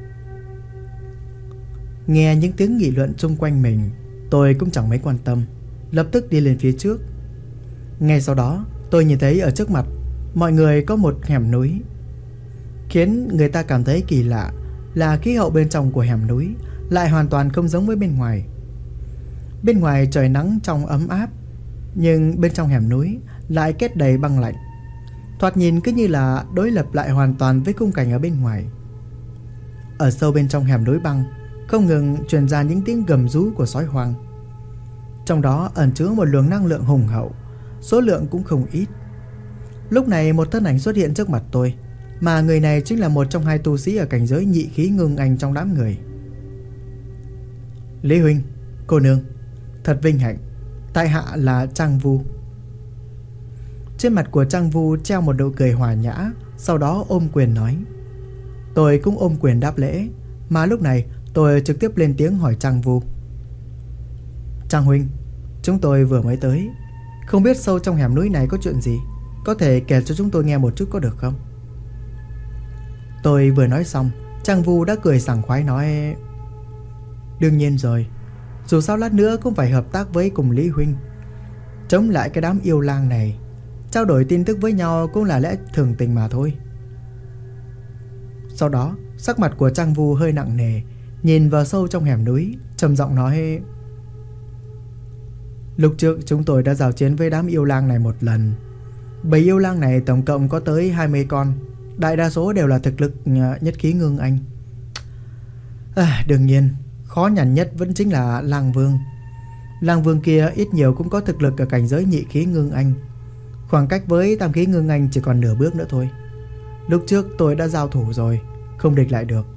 Nghe những tiếng nghị luận xung quanh mình, tôi cũng chẳng mấy quan tâm, lập tức đi lên phía trước. Ngay sau đó, tôi nhìn thấy ở trước mặt mọi người có một hẻm núi. Khiến người ta cảm thấy kỳ lạ là khí hậu bên trong của hẻm núi lại hoàn toàn không giống với bên ngoài. Bên ngoài trời nắng trong ấm áp, nhưng bên trong hẻm núi lại kết đầy băng lạnh. Thoạt nhìn cứ như là đối lập lại hoàn toàn với khung cảnh ở bên ngoài. Ở sâu bên trong hẻm núi băng, không ngừng truyền ra những tiếng gầm rú của sói hoang. Trong đó ẩn chứa một luồng năng lượng hùng hậu, số lượng cũng không ít. Lúc này một thân ảnh xuất hiện trước mặt tôi, mà người này chính là một trong 2 tu sĩ ở cảnh giới nhị khí ngưng anh trong đám người. Lý huynh, cô nương, thật vinh hạnh, tại hạ là Trang Vu. Trên mặt của Trang Vu treo một nụ cười hòa nhã, sau đó ôm quyền nói. Tôi cũng ôm quyền đáp lễ, mà lúc này tôi trực tiếp lên tiếng hỏi Trang Vu. Trang huynh, chúng tôi vừa mới tới, không biết sâu trong hẻm núi này có chuyện gì, có thể kể cho chúng tôi nghe một chút có được không? Tôi vừa nói xong, Trang Vu đã cười sảng khoái nói. Đương nhiên rồi, dù sao lát nữa cũng phải hợp tác với cùng Lý huynh, chống lại cái đám yêu lang này. Trao đổi tin tức với nhau cũng là lẽ thường tình mà thôi. Sau đó Sắc mặt của Trang Vu hơi nặng nề, nhìn vào sâu trong hẻm núi, trầm giọng nói: lúc trước chúng tôi đã giao chiến với đám yêu lang này một lần. Bầy yêu lang này tổng cộng có tới 20 con, đại đa số đều là thực lực nhất khí ngưng anh. Đương nhiên, khó nhằn nhất vẫn chính là lang vương. Lang vương kia ít nhiều cũng có thực lực ở cảnh giới nhị khí ngưng anh. Khoảng cách với tam khí ngưng anh chỉ còn nửa bước nữa thôi. Lúc trước tôi đã giao thủ rồi, không địch lại được.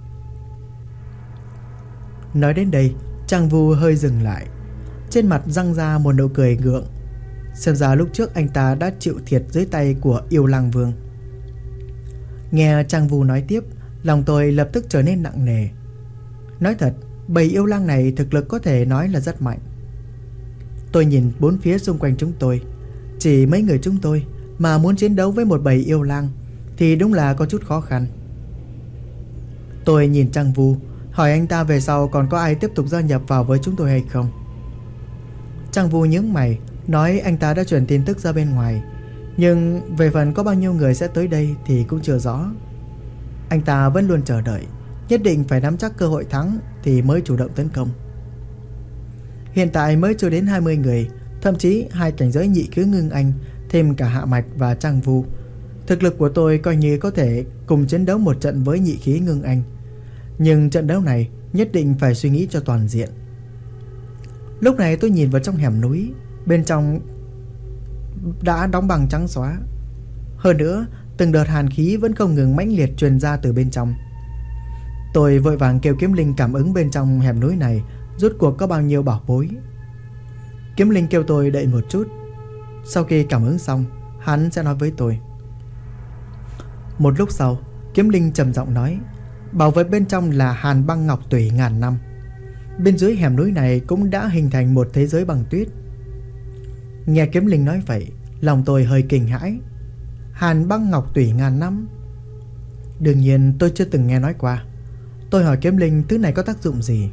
Nói đến đây, Trang Vu hơi dừng lại, trên mặt răng ra một nụ cười gượng. Xem ra lúc trước anh ta đã chịu thiệt dưới tay của yêu lang vương. Nghe Trang Vu nói tiếp, lòng tôi lập tức trở nên nặng nề. Nói thật, bầy yêu lang này thực lực có thể nói là rất mạnh. Tôi nhìn bốn phía xung quanh chúng tôi, chỉ mấy người chúng tôi mà muốn chiến đấu với một bầy yêu lang thì đúng là có chút khó khăn. Tôi nhìn Trang Vu, hỏi anh ta về sau còn có ai tiếp tục gia nhập vào với chúng tôi hay không. Trang Vu nhướng mày, nói anh ta đã truyền tin tức ra bên ngoài, nhưng về phần có bao nhiêu người sẽ tới đây thì cũng chưa rõ. Anh ta vẫn luôn chờ đợi, nhất định phải nắm chắc cơ hội thắng thì mới chủ động tấn công. Hiện tại mới chưa đến 20 người, thậm chí 2 cảnh giới nhị khí ngưng anh, thêm cả Hạ Mạch và Trang Vu. Thực lực của tôi coi như có thể cùng chiến đấu một trận với nhị khí ngưng anh, nhưng trận đấu này nhất định phải suy nghĩ cho toàn diện. Lúc này tôi nhìn vào trong hẻm núi, bên trong đã đóng băng trắng xóa. Hơn nữa, từng đợt hàn khí vẫn không ngừng mãnh liệt truyền ra từ bên trong. Tôi vội vàng kêu Kiếm Linh cảm ứng bên trong hẻm núi này rốt cuộc có bao nhiêu bảo bối. Kiếm Linh kêu tôi đợi một chút, sau khi cảm ứng xong hắn sẽ nói với tôi. Một lúc sau, Kiếm Linh trầm giọng nói: bảo vật bên trong là hàn băng ngọc tủy ngàn năm. Bên dưới hẻm núi này cũng đã hình thành một thế giới băng tuyết. Nghe Kiếm Linh nói vậy, lòng tôi hơi kinh hãi. Hàn băng ngọc tủy ngàn năm? Đương nhiên tôi chưa từng nghe nói qua. Tôi hỏi Kiếm Linh thứ này có tác dụng gì.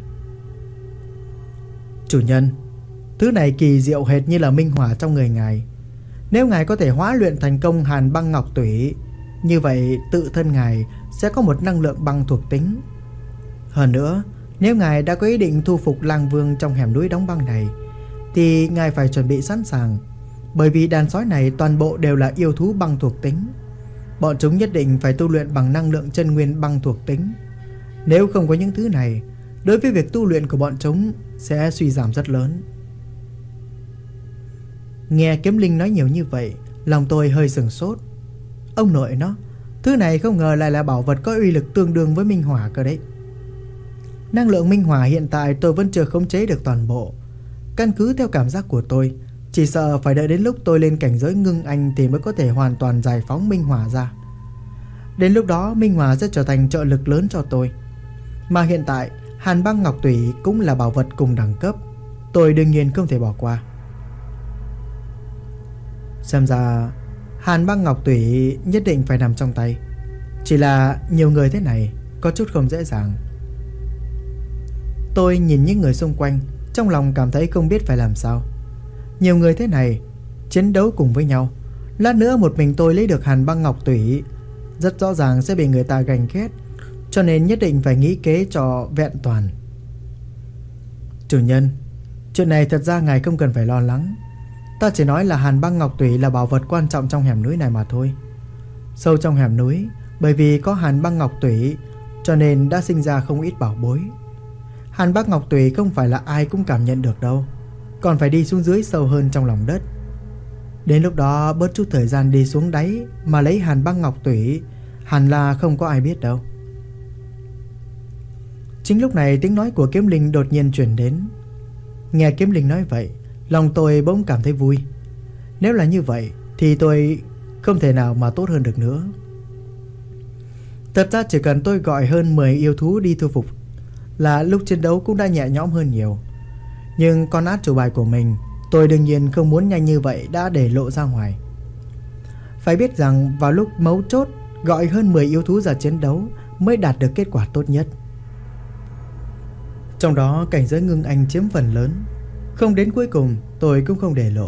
Chủ nhân, thứ này kỳ diệu hệt như là minh hỏa trong người ngài. Nếu ngài có thể hóa luyện thành công hàn băng ngọc tủy, như vậy tự thân ngài sẽ có một năng lượng băng thuộc tính. Hơn nữa, nếu ngài đã có ý định thu phục lang vương trong hẻm núi đóng băng này, thì ngài phải chuẩn bị sẵn sàng. Bởi vì đàn sói này toàn bộ đều là yêu thú băng thuộc tính. Bọn chúng nhất định phải tu luyện bằng năng lượng chân nguyên băng thuộc tính. Nếu không có những thứ này, đối với việc tu luyện của bọn chúng sẽ suy giảm rất lớn. Nghe Kiếm Linh nói nhiều như vậy, lòng tôi hơi sửng sốt. Ông nội nó, thứ này không ngờ lại là bảo vật có uy lực tương đương với minh hỏa cơ đấy. Năng lượng minh hỏa hiện tại tôi vẫn chưa khống chế được toàn bộ. Căn cứ theo cảm giác của tôi, chỉ sợ phải đợi đến lúc tôi lên cảnh giới ngưng anh thì mới có thể hoàn toàn giải phóng minh hỏa ra. Đến lúc đó minh hỏa sẽ trở thành trợ lực lớn cho tôi. Mà hiện tại hàn băng ngọc tủy cũng là bảo vật cùng đẳng cấp, tôi đương nhiên không thể bỏ qua. Xem ra hàn băng ngọc tủy nhất định phải nằm trong tay. Chỉ là nhiều người thế này có chút không dễ dàng. Tôi nhìn những người xung quanh, trong lòng cảm thấy không biết phải làm sao. Nhiều người thế này chiến đấu cùng với nhau, lát nữa một mình tôi lấy được hàn băng ngọc tủy, rất rõ ràng sẽ bị người ta ganh ghét. Cho nên nhất định phải nghĩ kế cho vẹn toàn. Chủ nhân, chuyện này thật ra ngài không cần phải lo lắng. Ta chỉ nói là hàn băng ngọc tủy là bảo vật quan trọng trong hẻm núi này mà thôi. Sâu trong hẻm núi, bởi vì có hàn băng ngọc tủy cho nên đã sinh ra không ít bảo bối. Hàn băng ngọc tủy không phải là ai cũng cảm nhận được đâu, còn phải đi xuống dưới sâu hơn trong lòng đất. Đến lúc đó bớt chút thời gian đi xuống đáy mà lấy hàn băng ngọc tủy, hẳn là không có ai biết đâu. Chính lúc này tiếng nói của Kiếm Linh đột nhiên truyền đến. Nghe Kiếm Linh nói vậy, lòng tôi bỗng cảm thấy vui. Nếu là như vậy thì tôi không thể nào mà tốt hơn được nữa. Thật ra chỉ cần tôi gọi hơn 10 yêu thú đi thu phục là lúc chiến đấu cũng đã nhẹ nhõm hơn nhiều. Nhưng con át chủ bài của mình, tôi đương nhiên không muốn nhanh như vậy đã để lộ ra ngoài. Phải biết rằng vào lúc mấu chốt, gọi hơn 10 yêu thú ra chiến đấu mới đạt được kết quả tốt nhất. Trong đó cảnh giới ngưng anh chiếm phần lớn. Không đến cuối cùng tôi cũng không để lộ.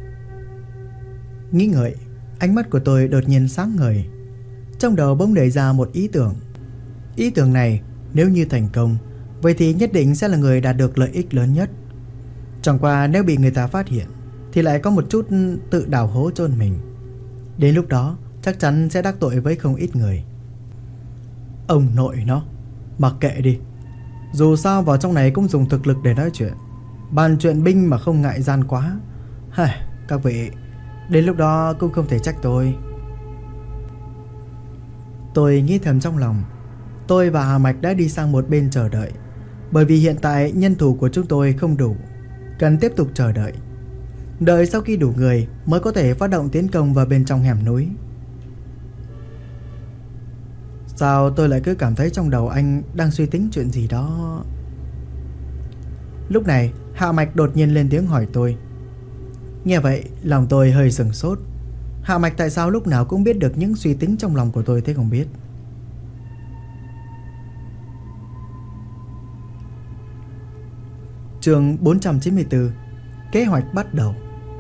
Nghĩ ngợi, ánh mắt của tôi đột nhiên sáng ngời. Trong đầu bỗng nảy ra một ý tưởng. Ý tưởng này nếu như thành công, vậy thì nhất định sẽ là người đạt được lợi ích lớn nhất. Chẳng qua nếu bị người ta phát hiện thì lại có một chút tự đào hố chôn mình. Đến lúc đó chắc chắn sẽ đắc tội với không ít người. Ông nội nó, mặc kệ đi. Dù sao vào trong này cũng dùng thực lực để nói chuyện, bàn chuyện binh mà không ngại gian quá. Các vị, đến lúc đó cũng không thể trách tôi. Tôi nghĩ thầm trong lòng. Tôi và Hà Mạch đã đi sang một bên chờ đợi, bởi vì hiện tại nhân thủ của chúng tôi không đủ, cần tiếp tục chờ đợi. Đợi sau khi đủ người mới có thể phát động tiến công vào bên trong hẻm núi. Sao tôi lại cứ cảm thấy trong đầu anh đang suy tính chuyện gì đó? Lúc này Hạ Mạch đột nhiên lên tiếng hỏi tôi. Nghe vậy lòng tôi hơi sửng sốt. Hạ Mạch tại sao lúc nào cũng biết được những suy tính trong lòng của tôi thế không biết. Chương 494. Kế hoạch bắt đầu.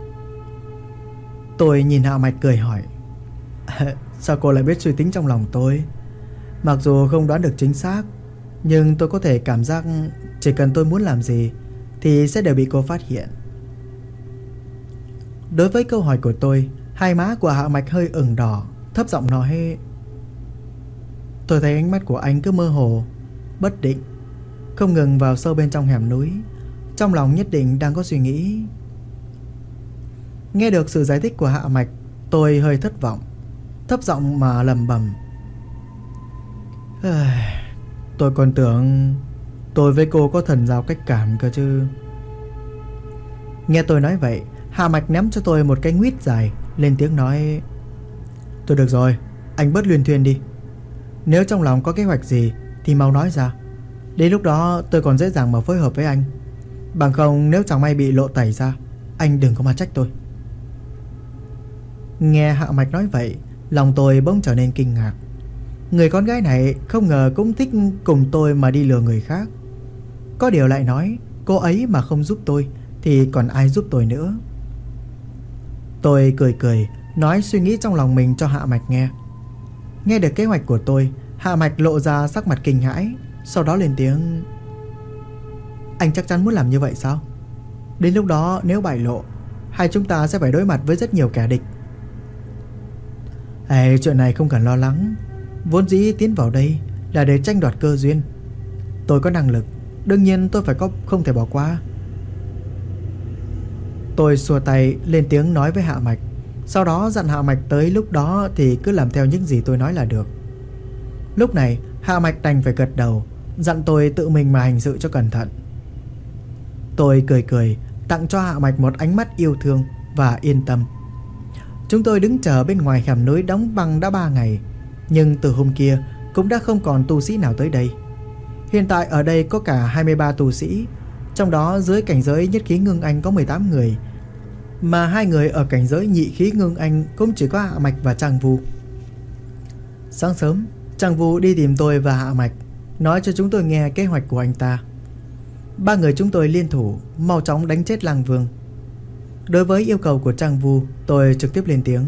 Tôi nhìn Hạ Mạch cười hỏi. Sao cô lại biết suy tính trong lòng tôi? Mặc dù không đoán được chính xác, nhưng tôi có thể cảm giác chỉ cần tôi muốn làm gì thì sẽ đều bị cô phát hiện. Đối với câu hỏi của tôi, hai má của Hạ Mạch hơi ửng đỏ, thấp giọng nói. Tôi thấy ánh mắt của anh cứ mơ hồ, bất định, không ngừng vào sâu bên trong hẻm núi. Trong lòng nhất định đang có suy nghĩ. Nghe được sự giải thích của Hạ Mạch, tôi hơi thất vọng, thấp giọng mà lẩm bẩm. Tôi còn tưởng tôi với cô có thần giao cách cảm cơ chứ. Nghe tôi nói vậy, Hạ Mạch ném cho tôi một cái nguyết dài, lên tiếng nói. Thôi được rồi, anh bớt luyên thuyên đi. Nếu trong lòng có kế hoạch gì thì mau nói ra. Đến lúc đó tôi còn dễ dàng mà phối hợp với anh. Bằng không nếu chẳng may bị lộ tẩy ra, anh đừng có mà trách tôi. Nghe Hạ Mạch nói vậy, lòng tôi bỗng trở nên kinh ngạc. Người con gái này không ngờ cũng thích cùng tôi mà đi lừa người khác. Có điều lại nói, cô ấy mà không giúp tôi thì còn ai giúp tôi nữa. Tôi cười cười, nói suy nghĩ trong lòng mình cho Hạ Mạch nghe. Nghe được kế hoạch của tôi, Hạ Mạch lộ ra sắc mặt kinh hãi, sau đó lên tiếng. Anh chắc chắn muốn làm như vậy sao? Đến lúc đó nếu bại lộ, hai chúng ta sẽ phải đối mặt với rất nhiều kẻ địch. Chuyện này không cần lo lắng. Vốn dĩ tiến vào đây là để tranh đoạt cơ duyên. Tôi có năng lực, đương nhiên tôi không thể bỏ qua. Tôi xua tay lên tiếng nói với Hạ Mạch, sau đó dặn Hạ Mạch tới lúc đó thì cứ làm theo những gì tôi nói là được. Lúc này Hạ Mạch đành phải gật đầu, dặn tôi tự mình mà hành sự cho cẩn thận. Tôi cười cười, tặng cho Hạ Mạch một ánh mắt yêu thương và yên tâm. Chúng tôi đứng chờ bên ngoài hẻm núi đóng băng đã 3 ngày, nhưng từ hôm kia cũng đã không còn tu sĩ nào tới đây. Hiện tại ở đây có cả 23 tu sĩ, trong đó dưới cảnh giới nhất khí ngưng anh có 18 người, mà 2 người ở cảnh giới nhị khí ngưng anh cũng chỉ có Hạ Mạch và Trang Vu. Sáng sớm, Trang Vu đi tìm tôi và Hạ Mạch, nói cho chúng tôi nghe kế hoạch của anh ta. 3 người chúng tôi liên thủ mau chóng đánh chết Lang Vương. Đối với yêu cầu của Trang Vu, tôi trực tiếp lên tiếng.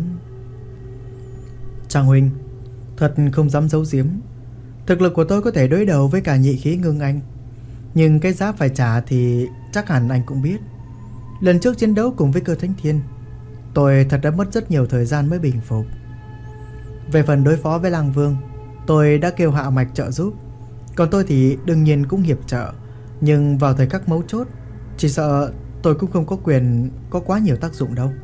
Trang huynh, thật không dám giấu giếm, thực lực của tôi có thể đối đầu với cả nhị khí ngưng anh, nhưng cái giá phải trả thì chắc hẳn anh cũng biết. Lần trước chiến đấu cùng với Cơ Thánh Thiên, tôi thật đã mất rất nhiều thời gian mới bình phục. Về phần đối phó với Lang Vương, tôi đã kêu Hạ Mạch trợ giúp, còn tôi thì đương nhiên cũng hiệp trợ. Nhưng vào thời khắc mấu chốt, chỉ sợ tôi cũng không có quyền có quá nhiều tác dụng đâu.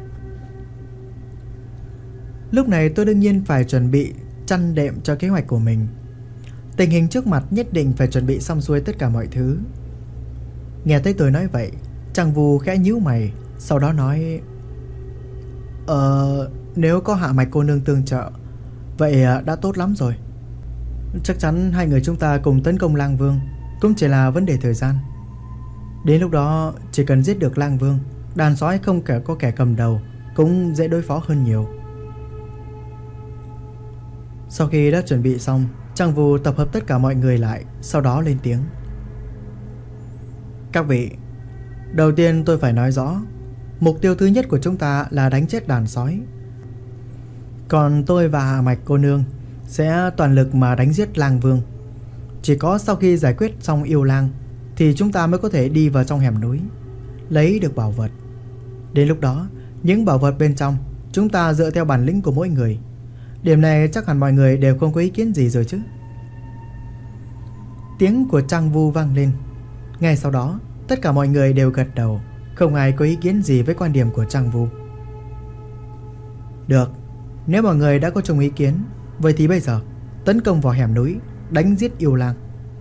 Lúc này tôi đương nhiên phải chuẩn bị chăn đệm cho kế hoạch của mình. Tình hình trước mặt nhất định phải chuẩn bị xong xuôi tất cả mọi thứ. Nghe thấy tôi nói vậy, Trang Vu khẽ nhíu mày, sau đó nói. Nếu có Hạ Mạch cô nương tương trợ, vậy đã tốt lắm rồi. Chắc chắn 2 người chúng ta cùng tấn công Lang Vương cũng chỉ là vấn đề thời gian. Đến lúc đó chỉ cần giết được Lang Vương, đàn sói không có kẻ cầm đầu cũng dễ đối phó hơn nhiều. Sau khi đã chuẩn bị xong, Trang Vu tập hợp tất cả mọi người lại, sau đó lên tiếng. Các vị, đầu tiên tôi phải nói rõ, mục tiêu thứ nhất của chúng ta là đánh chết đàn sói. Còn tôi và Hạ Mạch cô nương sẽ toàn lực mà đánh giết Lang Vương. Chỉ có sau khi giải quyết xong yêu lang thì chúng ta mới có thể đi vào trong hẻm núi, lấy được bảo vật. Đến lúc đó, những bảo vật bên trong chúng ta dựa theo bản lĩnh của mỗi người. Điểm này chắc hẳn mọi người đều không có ý kiến gì rồi chứ. Tiếng của Trang Vu vang lên. Ngay sau đó, tất cả mọi người đều gật đầu, không ai có ý kiến gì với quan điểm của Trang Vu. Được, nếu mọi người đã có chung ý kiến, vậy thì bây giờ tấn công vào hẻm núi, đánh giết yêu lang.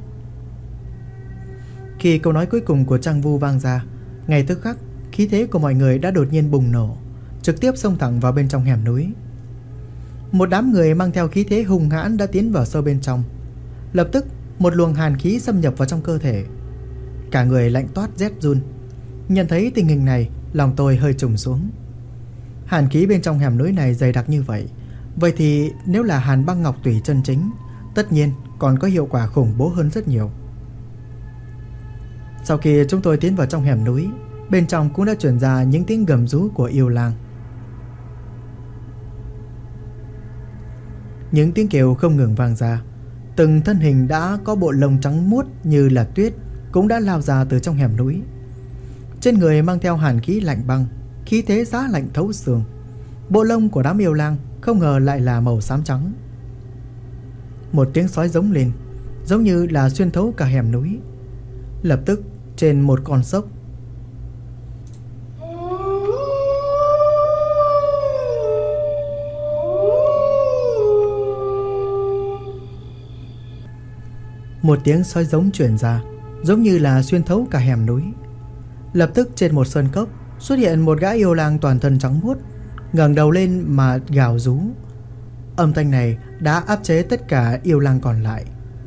Khi câu nói cuối cùng của Trang Vu vang ra, ngay tức khắc khí thế của mọi người đã đột nhiên bùng nổ, trực tiếp xông thẳng vào bên trong hẻm núi. Một đám người mang theo khí thế hung hãn đã tiến vào sâu bên trong. Lập tức một luồng hàn khí xâm nhập vào trong cơ thể. Cả người lạnh toát rét run. Nhận thấy tình hình này, lòng tôi hơi trùng xuống. Hàn khí bên trong hẻm núi này dày đặc như vậy, vậy thì nếu là hàn băng ngọc tủy chân chính, tất nhiên còn có hiệu quả khủng bố hơn rất nhiều. Sau khi chúng tôi tiến vào trong hẻm núi, bên trong cũng đã truyền ra những tiếng gầm rú của yêu lang. Những tiếng kêu không ngừng vang ra. Từng thân hình đã có bộ lông trắng muốt như là tuyết cũng đã lao ra từ trong hẻm núi. Trên người mang theo hàn khí lạnh băng, khí thế giá lạnh thấu xương. Bộ lông của đám yêu lang không ngờ lại là màu xám trắng. Một tiếng sói giống lên, giống như là xuyên thấu cả hẻm núi. Lập tức trên một con sốc, một tiếng sói giống truyền ra, giống như là xuyên thấu cả hẻm núi. Lập tức trên một sơn cốc xuất hiện một gã yêu lang toàn thân trắng muốt, ngẩng đầu lên mà gào rú. Âm thanh này đã áp chế tất cả yêu lang còn lại.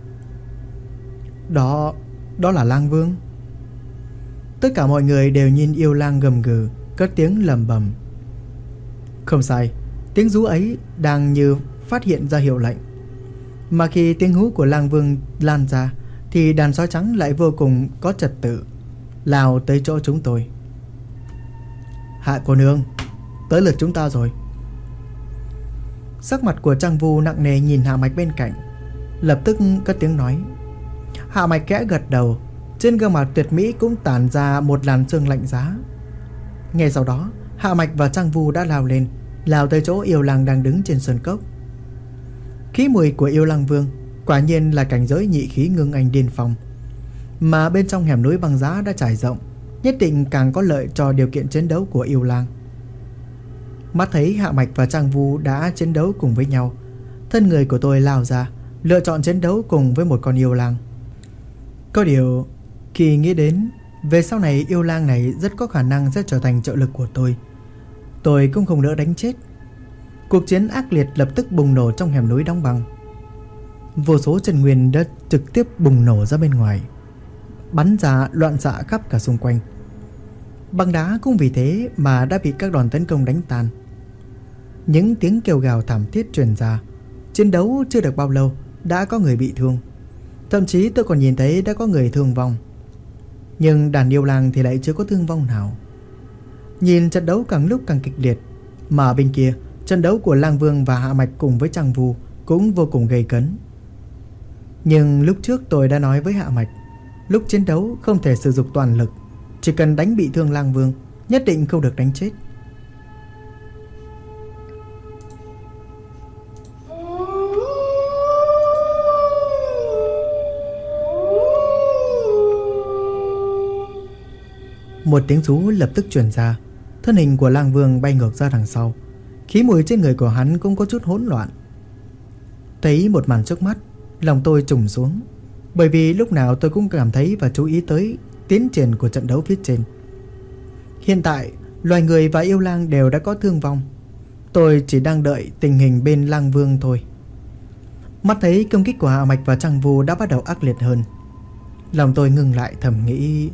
Đó là lang vương. Tất cả mọi người đều nhìn yêu lang gầm gừ, cất tiếng lầm bầm. Không sai, tiếng rú ấy đang như phát hiện ra hiệu lệnh. Mà khi tiếng hú của lang vương lan ra thì đàn sói trắng lại vô cùng có trật tự, lao tới chỗ chúng tôi. Hạ cô nương, tới lượt chúng ta rồi. Sắc mặt của Trang Vu nặng nề nhìn Hạ Mạch bên cạnh, lập tức cất tiếng nói. Hạ Mạch khẽ gật đầu, trên gương mặt tuyệt mỹ cũng tản ra một làn sương lạnh giá. Ngay sau đó, Hạ Mạch và Trang Vu đã lao lên, lao tới chỗ yêu lang đang đứng trên sơn cốc. Khí mùi của yêu lang vương quả nhiên là cảnh giới nhị khí ngưng anh điên phong, mà bên trong hẻm núi băng giá đã trải rộng, nhất định càng có lợi cho điều kiện chiến đấu của yêu lang. Mắt thấy Hạ Mạch và Trang Vu đã chiến đấu cùng với nhau, thân người của tôi lao ra, lựa chọn chiến đấu cùng với một con yêu lang. Có điều, khi nghĩ đến về sau này yêu lang này rất có khả năng sẽ trở thành trợ lực của tôi cũng không nỡ đánh chết. Cuộc chiến ác liệt lập tức bùng nổ trong hẻm núi đóng băng. Vô số chân nguyên đã trực tiếp bùng nổ ra bên ngoài, bắn ra loạn xạ khắp cả xung quanh. Băng đá cũng vì thế mà đã bị các đòn tấn công đánh tan. Những tiếng kêu gào thảm thiết truyền ra. Chiến đấu chưa được bao lâu đã có người bị thương, thậm chí tôi còn nhìn thấy đã có người thương vong. Nhưng đàn yêu lang thì lại chưa có thương vong nào. Nhìn trận đấu càng lúc càng kịch liệt, mà bên kia trận đấu của Lang Vương và Hạ Mạch cùng với Trang Vu cũng vô cùng gây cấn. Nhưng lúc trước tôi đã nói với Hạ Mạch, lúc chiến đấu không thể sử dụng toàn lực, chỉ cần đánh bị thương Lang Vương, nhất định không được đánh chết. Một tiếng rú lập tức truyền ra, thân hình của Lang Vương bay ngược ra đằng sau, khí mùi trên người của hắn cũng có chút hỗn loạn. Thấy một màn trước mắt, lòng tôi trùng xuống, bởi vì lúc nào tôi cũng cảm thấy và chú ý tới tiến triển của trận đấu phía trên. Hiện tại, loài người và yêu lang đều đã có thương vong, tôi chỉ đang đợi tình hình bên Lang Vương thôi. Mắt thấy công kích của Hạ Mạch và Trang Vu đã bắt đầu ác liệt hơn, lòng tôi ngừng lại thầm nghĩ,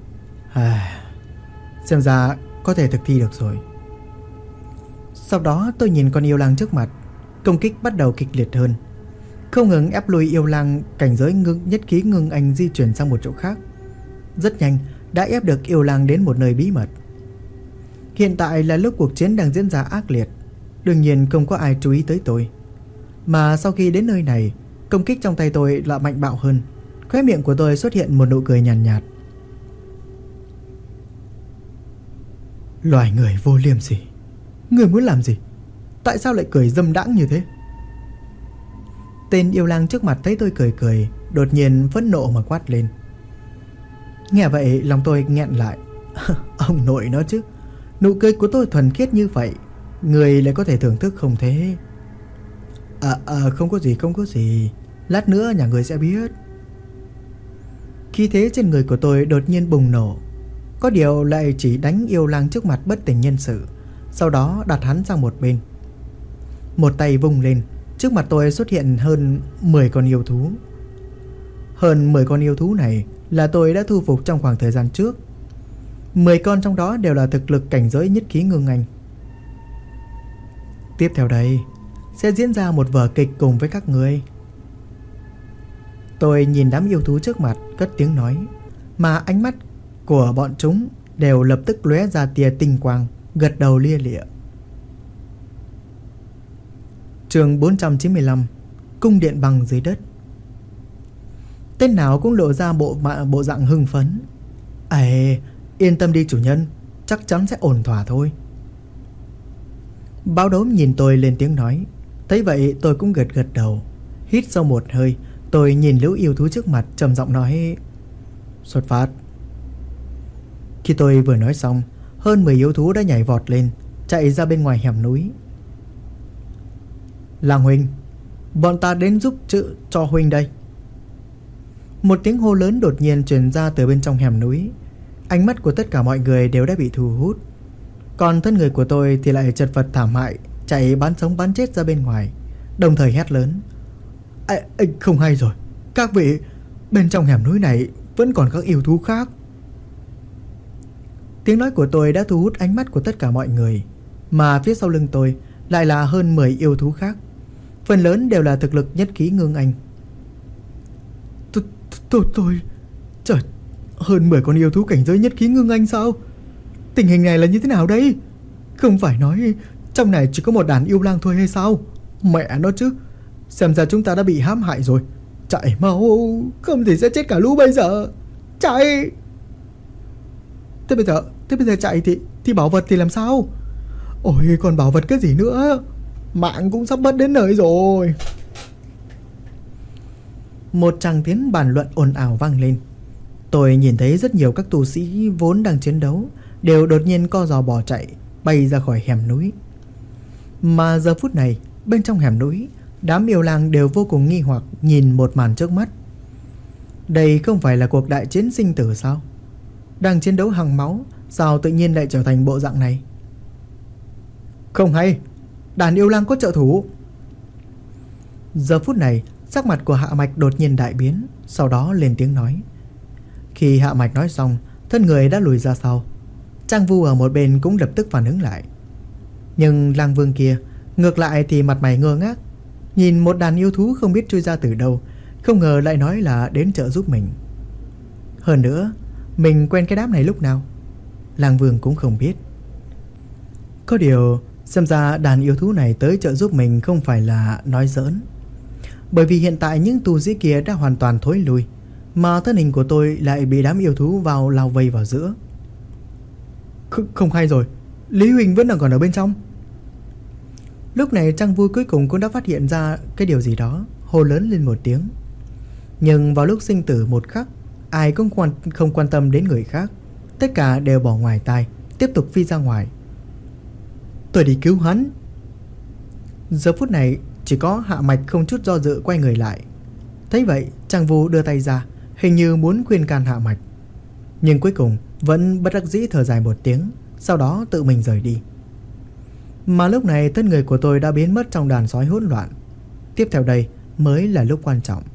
xem ra có thể thực thi được rồi. Sau đó tôi nhìn con yêu lang trước mặt, công kích bắt đầu kịch liệt hơn, không ngừng ép lùi yêu lang cảnh giới nhất khí ngưng anh di chuyển sang một chỗ khác. Rất nhanh đã ép được yêu lang đến một nơi bí mật. Hiện tại là lúc cuộc chiến đang diễn ra ác liệt, đương nhiên không có ai chú ý tới tôi. Mà sau khi đến nơi này, Công kích trong tay tôi lại mạnh bạo hơn. Khóe miệng của tôi xuất hiện một nụ cười nhàn nhạt. Loài người vô liêm sỉ, người muốn làm gì? Tại sao lại cười dâm đãng như thế? Tên yêu lang trước mặt thấy tôi cười cười, đột nhiên phẫn nộ mà quát lên. Nghe vậy lòng tôi nghẹn lại. Ông nội nó chứ, nụ cười của tôi thuần khiết như vậy, người lại có thể thưởng thức không thế? Không có gì, lát nữa nhà người sẽ biết. Khí thế trên người của tôi đột nhiên bùng nổ, có điều lại chỉ đánh yêu lang trước mặt bất tỉnh nhân sự, sau đó đặt hắn sang một bên. Một tay vung lên, trước mặt tôi xuất hiện hơn 10 con yêu thú. Hơn 10 con yêu thú này là tôi đã thu phục trong khoảng thời gian trước. 10 con trong đó đều là thực lực cảnh giới nhất khí ngưng anh. Tiếp theo đây sẽ diễn ra một vở kịch cùng với các ngươi. Tôi nhìn đám yêu thú trước mặt cất tiếng nói, mà ánh mắt của bọn chúng đều lập tức lóe ra tia tinh quang, gật đầu lia lịa. Chương 495, cung điện bằng dưới đất. Tên nào cũng lộ ra bộ dạng hưng phấn. Yên tâm đi chủ nhân, chắc chắn sẽ ổn thỏa thôi. Báo đốm nhìn tôi lên tiếng nói. Thấy vậy tôi cũng gật đầu. Hít sâu một hơi, tôi nhìn lũ yêu thú trước mặt trầm giọng nói, xuất phát. Khi tôi vừa nói xong, hơn 10 yêu thú đã nhảy vọt lên, chạy ra bên ngoài hẻm núi. Lang huynh, bọn ta đến giúp cho huynh đây. Một tiếng hô lớn đột nhiên truyền ra từ bên trong hẻm núi. Ánh mắt của tất cả mọi người đều đã bị thu hút, còn thân người của tôi thì lại chật vật thảm hại, chạy bán sống bán chết ra bên ngoài, đồng thời hét lớn. Không hay rồi, các vị, bên trong hẻm núi này vẫn còn các yêu thú khác. Tiếng nói của tôi đã thu hút ánh mắt của tất cả mọi người, mà phía sau lưng tôi lại là hơn 10 yêu thú khác, phần lớn đều là thực lực nhất khí ngưng anh. Tôi trời, hơn 10 con yêu thú cảnh giới nhất khí ngưng anh sao? Tình hình này là như thế nào đây? Không phải nói trong này chỉ có một đàn yêu lang thôi hay sao? Mẹ nó chứ, xem ra chúng ta đã bị hãm hại rồi. Chạy mau, không thì sẽ chết cả lũ bây giờ. Chạy. Thế bây giờ chạy thì bảo vật thì làm sao? Ôi còn bảo vật cái gì nữa, mạng cũng sắp mất đến nơi rồi. Một tràng tiếng bàn luận ồn ào vang lên. Tôi nhìn thấy rất nhiều các tu sĩ vốn đang chiến đấu đều đột nhiên co giò bỏ chạy, bay ra khỏi hẻm núi. Mà giờ phút này bên trong hẻm núi, đám yêu lang đều vô cùng nghi hoặc nhìn một màn trước mắt. Đây không phải là cuộc đại chiến sinh tử sao? Đang chiến đấu hăng máu, sao tự nhiên lại trở thành bộ dạng này? Không hay, đàn yêu lang có trợ thủ. Giờ phút này sắc mặt của Hạ Mạch đột nhiên đại biến, sau đó lên tiếng nói. Khi Hạ Mạch nói xong, thân người đã lùi ra sau. Trang Vu ở một bên cũng lập tức phản ứng lại. Nhưng lang vương kia ngược lại thì mặt mày ngơ ngác, nhìn một đàn yêu thú không biết chui ra từ đâu, không ngờ lại nói là đến trợ giúp mình. Hơn nữa, mình quen cái đám này lúc nào? Lang vương cũng không biết. Có điều xem ra đàn yêu thú này tới trợ giúp mình không phải là nói giỡn. Bởi vì hiện tại những tu sĩ kia đã hoàn toàn thối lui, mà thân hình của tôi lại bị đám yêu thú lao vây vào giữa. Không hay rồi, Lý Huỳnh vẫn đang còn ở bên trong. Lúc này Trang Vui cuối cùng cũng đã phát hiện ra cái điều gì đó, hô lớn lên một tiếng. Nhưng vào lúc sinh tử một khắc, ai cũng không quan tâm đến người khác, tất cả đều bỏ ngoài tai, tiếp tục phi ra ngoài. Tôi đi cứu hắn. Giờ phút này chỉ có Hạ Mạch không chút do dự quay người lại. Thấy vậy, Trang Vu đưa tay ra, hình như muốn khuyên can Hạ Mạch, nhưng cuối cùng vẫn bất đắc dĩ thở dài một tiếng, sau đó tự mình rời đi. Mà lúc này thân người của tôi đã biến mất trong đàn sói hỗn loạn. Tiếp theo đây mới là lúc quan trọng.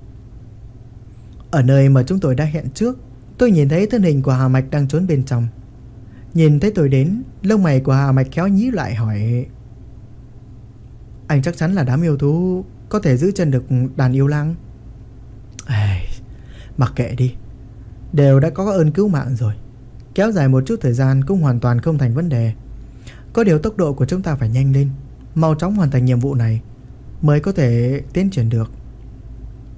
Ở nơi mà chúng tôi đã hẹn trước, tôi nhìn thấy thân hình của Hà Mạch đang trốn bên trong. Nhìn thấy tôi đến, lông mày của Hà Mạch khéo nhíu lại hỏi: Anh chắc chắn là đám yêu thú có thể giữ chân được đàn yêu lang? Mặc kệ đi, đều đã có ơn cứu mạng rồi, kéo dài một chút thời gian cũng hoàn toàn không thành vấn đề. Có điều tốc độ của chúng ta phải nhanh lên, mau chóng hoàn thành nhiệm vụ này mới có thể tiến triển được.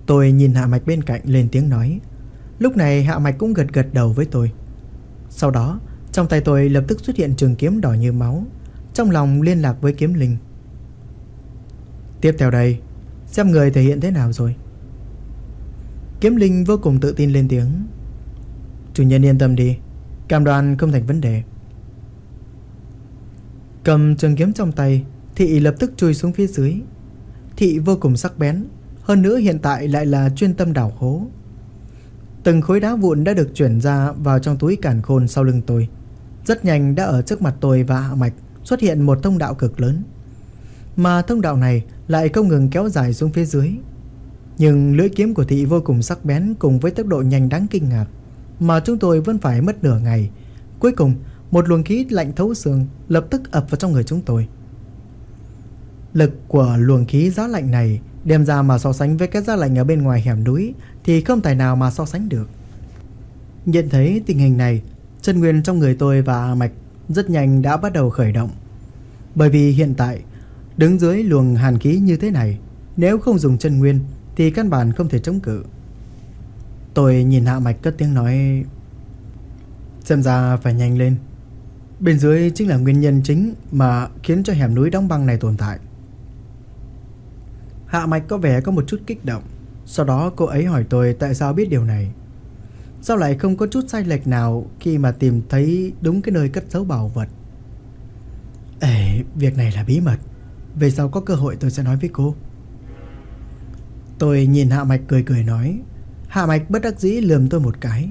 Tôi nhìn Hạ Mạch bên cạnh lên tiếng nói. Lúc này Hạ Mạch cũng gật gật đầu với tôi. Sau đó trong tay tôi lập tức xuất hiện trường kiếm đỏ như máu. Trong lòng liên lạc với kiếm linh. Tiếp theo đây, xem người thể hiện thế nào rồi. Kiếm linh vô cùng tự tin lên tiếng. Chủ nhân yên tâm đi, cam đoan không thành vấn đề. Cầm trường kiếm trong tay, Thị lập tức chui xuống phía dưới. Thị vô cùng sắc bén, hơn nữa hiện tại lại là chuyên tâm đào hố. Từng khối đá vụn đã được chuyển ra vào trong túi càn khôn sau lưng tôi. Rất nhanh đã ở trước mặt tôi và Hạ Mạch xuất hiện một thông đạo cực lớn. Mà thông đạo này lại không ngừng kéo dài xuống phía dưới. Nhưng lưỡi kiếm của Thị vô cùng sắc bén cùng với tốc độ nhanh đáng kinh ngạc, mà chúng tôi vẫn phải mất nửa ngày. Cuối cùng một luồng khí lạnh thấu xương lập tức ập vào trong người chúng tôi. Lực của luồng khí giá lạnh này đem ra mà so sánh với cái giá lạnh ở bên ngoài hẻm núi thì không tài nào mà so sánh được. Nhận thấy tình hình này, chân nguyên trong người tôi và Hạ Mạch rất nhanh đã bắt đầu khởi động. Bởi vì hiện tại đứng dưới luồng hàn khí như thế này, nếu không dùng chân nguyên thì căn bản không thể chống cự. Tôi nhìn Hạ Mạch cất tiếng nói. Xem ra phải nhanh lên. Bên dưới chính là nguyên nhân chính mà khiến cho hẻm núi đóng băng này tồn tại. Hạ Mạch có vẻ có một chút kích động. Sau đó cô ấy hỏi tôi tại sao biết điều này. Sao lại không có chút sai lệch nào khi mà tìm thấy đúng cái nơi cất giấu bảo vật. Việc này là bí mật, về sau có cơ hội tôi sẽ nói với cô. Tôi nhìn Hạ Mạch cười cười nói. Hạ Mạch bất đắc dĩ lườm tôi một cái.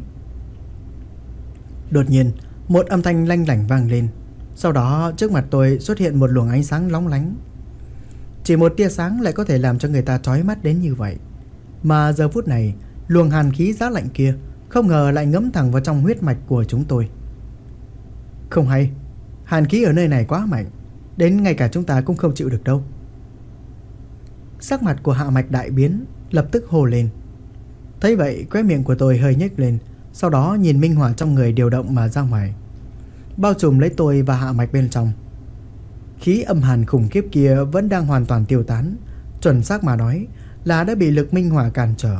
Đột nhiên một âm thanh lanh lảnh vang lên. Sau đó trước mặt tôi xuất hiện một luồng ánh sáng lóng lánh. Chỉ một tia sáng lại có thể làm cho người ta chói mắt đến như vậy. Mà giờ phút này luồng hàn khí giá lạnh kia không ngờ lại ngấm thẳng vào trong huyết mạch của chúng tôi. Không hay, hàn khí ở nơi này quá mạnh, đến ngay cả chúng ta cũng không chịu được đâu. Sắc mặt của Hạ Mạch đại biến, lập tức hô lên. Thấy vậy khóe miệng của tôi hơi nhếch lên. Sau đó nhìn minh hỏa trong người điều động mà ra ngoài, bao trùm lấy tôi và Hạ Mạch bên trong. Khí âm hàn khủng khiếp kia vẫn đang hoàn toàn tiêu tán. Chuẩn xác mà nói là đã bị lực minh hỏa cản trở.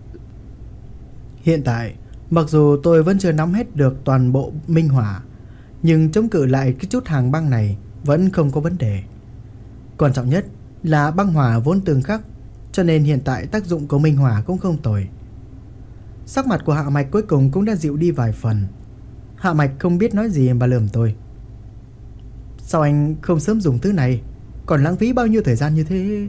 Hiện tại mặc dù tôi vẫn chưa nắm hết được toàn bộ minh hỏa, nhưng chống cự lại cái chút hàng băng này vẫn không có vấn đề. Quan trọng nhất là băng hỏa vốn tương khắc, cho nên hiện tại tác dụng của minh hỏa cũng không tồi. Sắc mặt của Hạ Mạch cuối cùng cũng đã dịu đi vài phần. Hạ Mạch không biết nói gì mà lườm tôi. Sao anh không sớm dùng thứ này, còn lãng phí bao nhiêu thời gian như thế?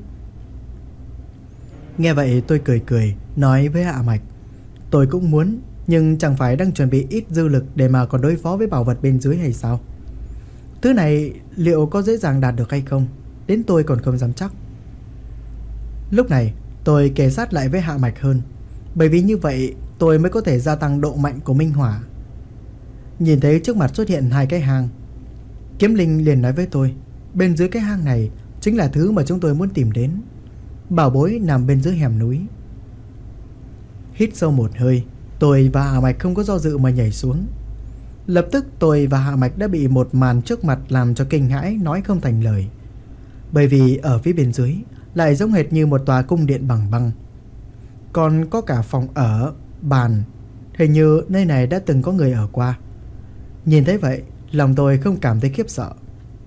Nghe vậy tôi cười cười nói với Hạ Mạch. Tôi cũng muốn, nhưng chẳng phải đang chuẩn bị ít dư lực để mà còn đối phó với bảo vật bên dưới hay sao? Thứ này liệu có dễ dàng đạt được hay không, đến tôi còn không dám chắc. Lúc này tôi kề sát lại với Hạ Mạch hơn, bởi vì như vậy tôi mới có thể gia tăng độ mạnh của minh hỏa. Nhìn thấy trước mặt xuất hiện hai cái hang, Kiếm Linh liền nói với tôi, bên dưới cái hang này chính là thứ mà chúng tôi muốn tìm đến. Bảo bối nằm bên dưới hẻm núi. Hít sâu một hơi, tôi và Hạ Mạch không có do dự mà nhảy xuống. Lập tức tôi và Hạ Mạch đã bị một màn trước mặt làm cho kinh hãi nói không thành lời. Bởi vì ở phía bên dưới lại giống hệt như một tòa cung điện bằng băng, còn có cả phòng ở, bàn. Hình như nơi này đã từng có người ở qua. Nhìn thấy vậy lòng tôi không cảm thấy khiếp sợ.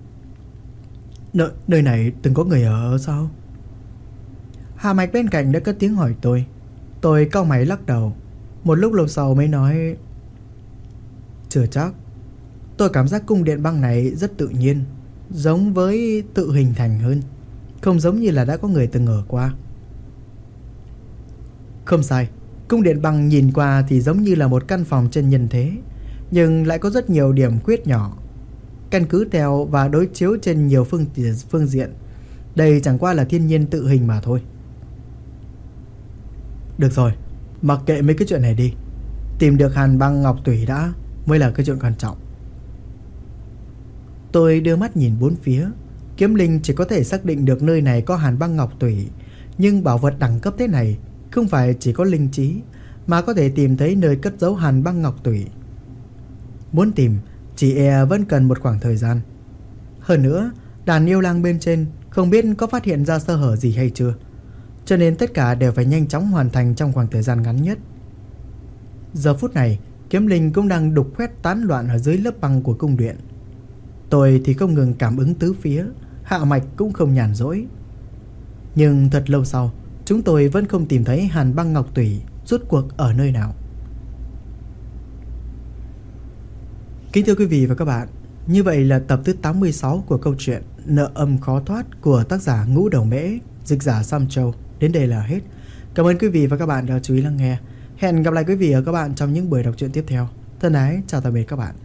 Nơi này từng có người ở sao? Hạ Mạch bên cạnh đã cất tiếng hỏi tôi. Tôi cau mày lắc đầu. Một lúc lâu sau mới nói, chưa chắc. Tôi cảm giác cung điện băng này rất tự nhiên, giống với tự hình thành hơn, không giống như là đã có người từng ở qua. Không sai, cung điện băng nhìn qua thì giống như là một căn phòng trên nhân thế, nhưng lại có rất nhiều điểm khuyết nhỏ. Căn cứ theo và đối chiếu trên nhiều phương diện, đây chẳng qua là thiên nhiên tự hình mà thôi. Được rồi, mặc kệ mấy cái chuyện này đi. Tìm được hàn băng ngọc tủy đã mới là cái chuyện quan trọng. Tôi đưa mắt nhìn bốn phía. Kiếm Linh chỉ có thể xác định được nơi này có hàn băng ngọc tủy, nhưng bảo vật đẳng cấp thế này không phải chỉ có linh trí mà có thể tìm thấy nơi cất giấu hàn băng ngọc tủy. Muốn tìm chỉ e vẫn cần một khoảng thời gian. Hơn nữa đàn yêu lang bên trên không biết có phát hiện ra sơ hở gì hay chưa. cho nên tất cả đều phải nhanh chóng hoàn thành trong khoảng thời gian ngắn nhất. Giờ phút này, kiếm linh cũng đang đục khoét tán loạn ở dưới lớp băng của cung điện. Tôi thì không ngừng cảm ứng tứ phía, hạ mạch cũng không nhàn rỗi. Nhưng thật lâu sau, chúng tôi vẫn không tìm thấy hàn băng ngọc tủy rốt cuộc ở nơi nào. Kính thưa quý vị và các bạn, như vậy là tập thứ 86 của câu chuyện Nợ Âm Khó Thoát của tác giả Ngũ Đầu Mễ, dịch giả Sam Châu đến đây là hết. Cảm ơn quý vị và các bạn đã chú ý lắng nghe. Hẹn gặp lại quý vị và các bạn trong những buổi đọc truyện tiếp theo. Thân ái, chào tạm biệt các bạn.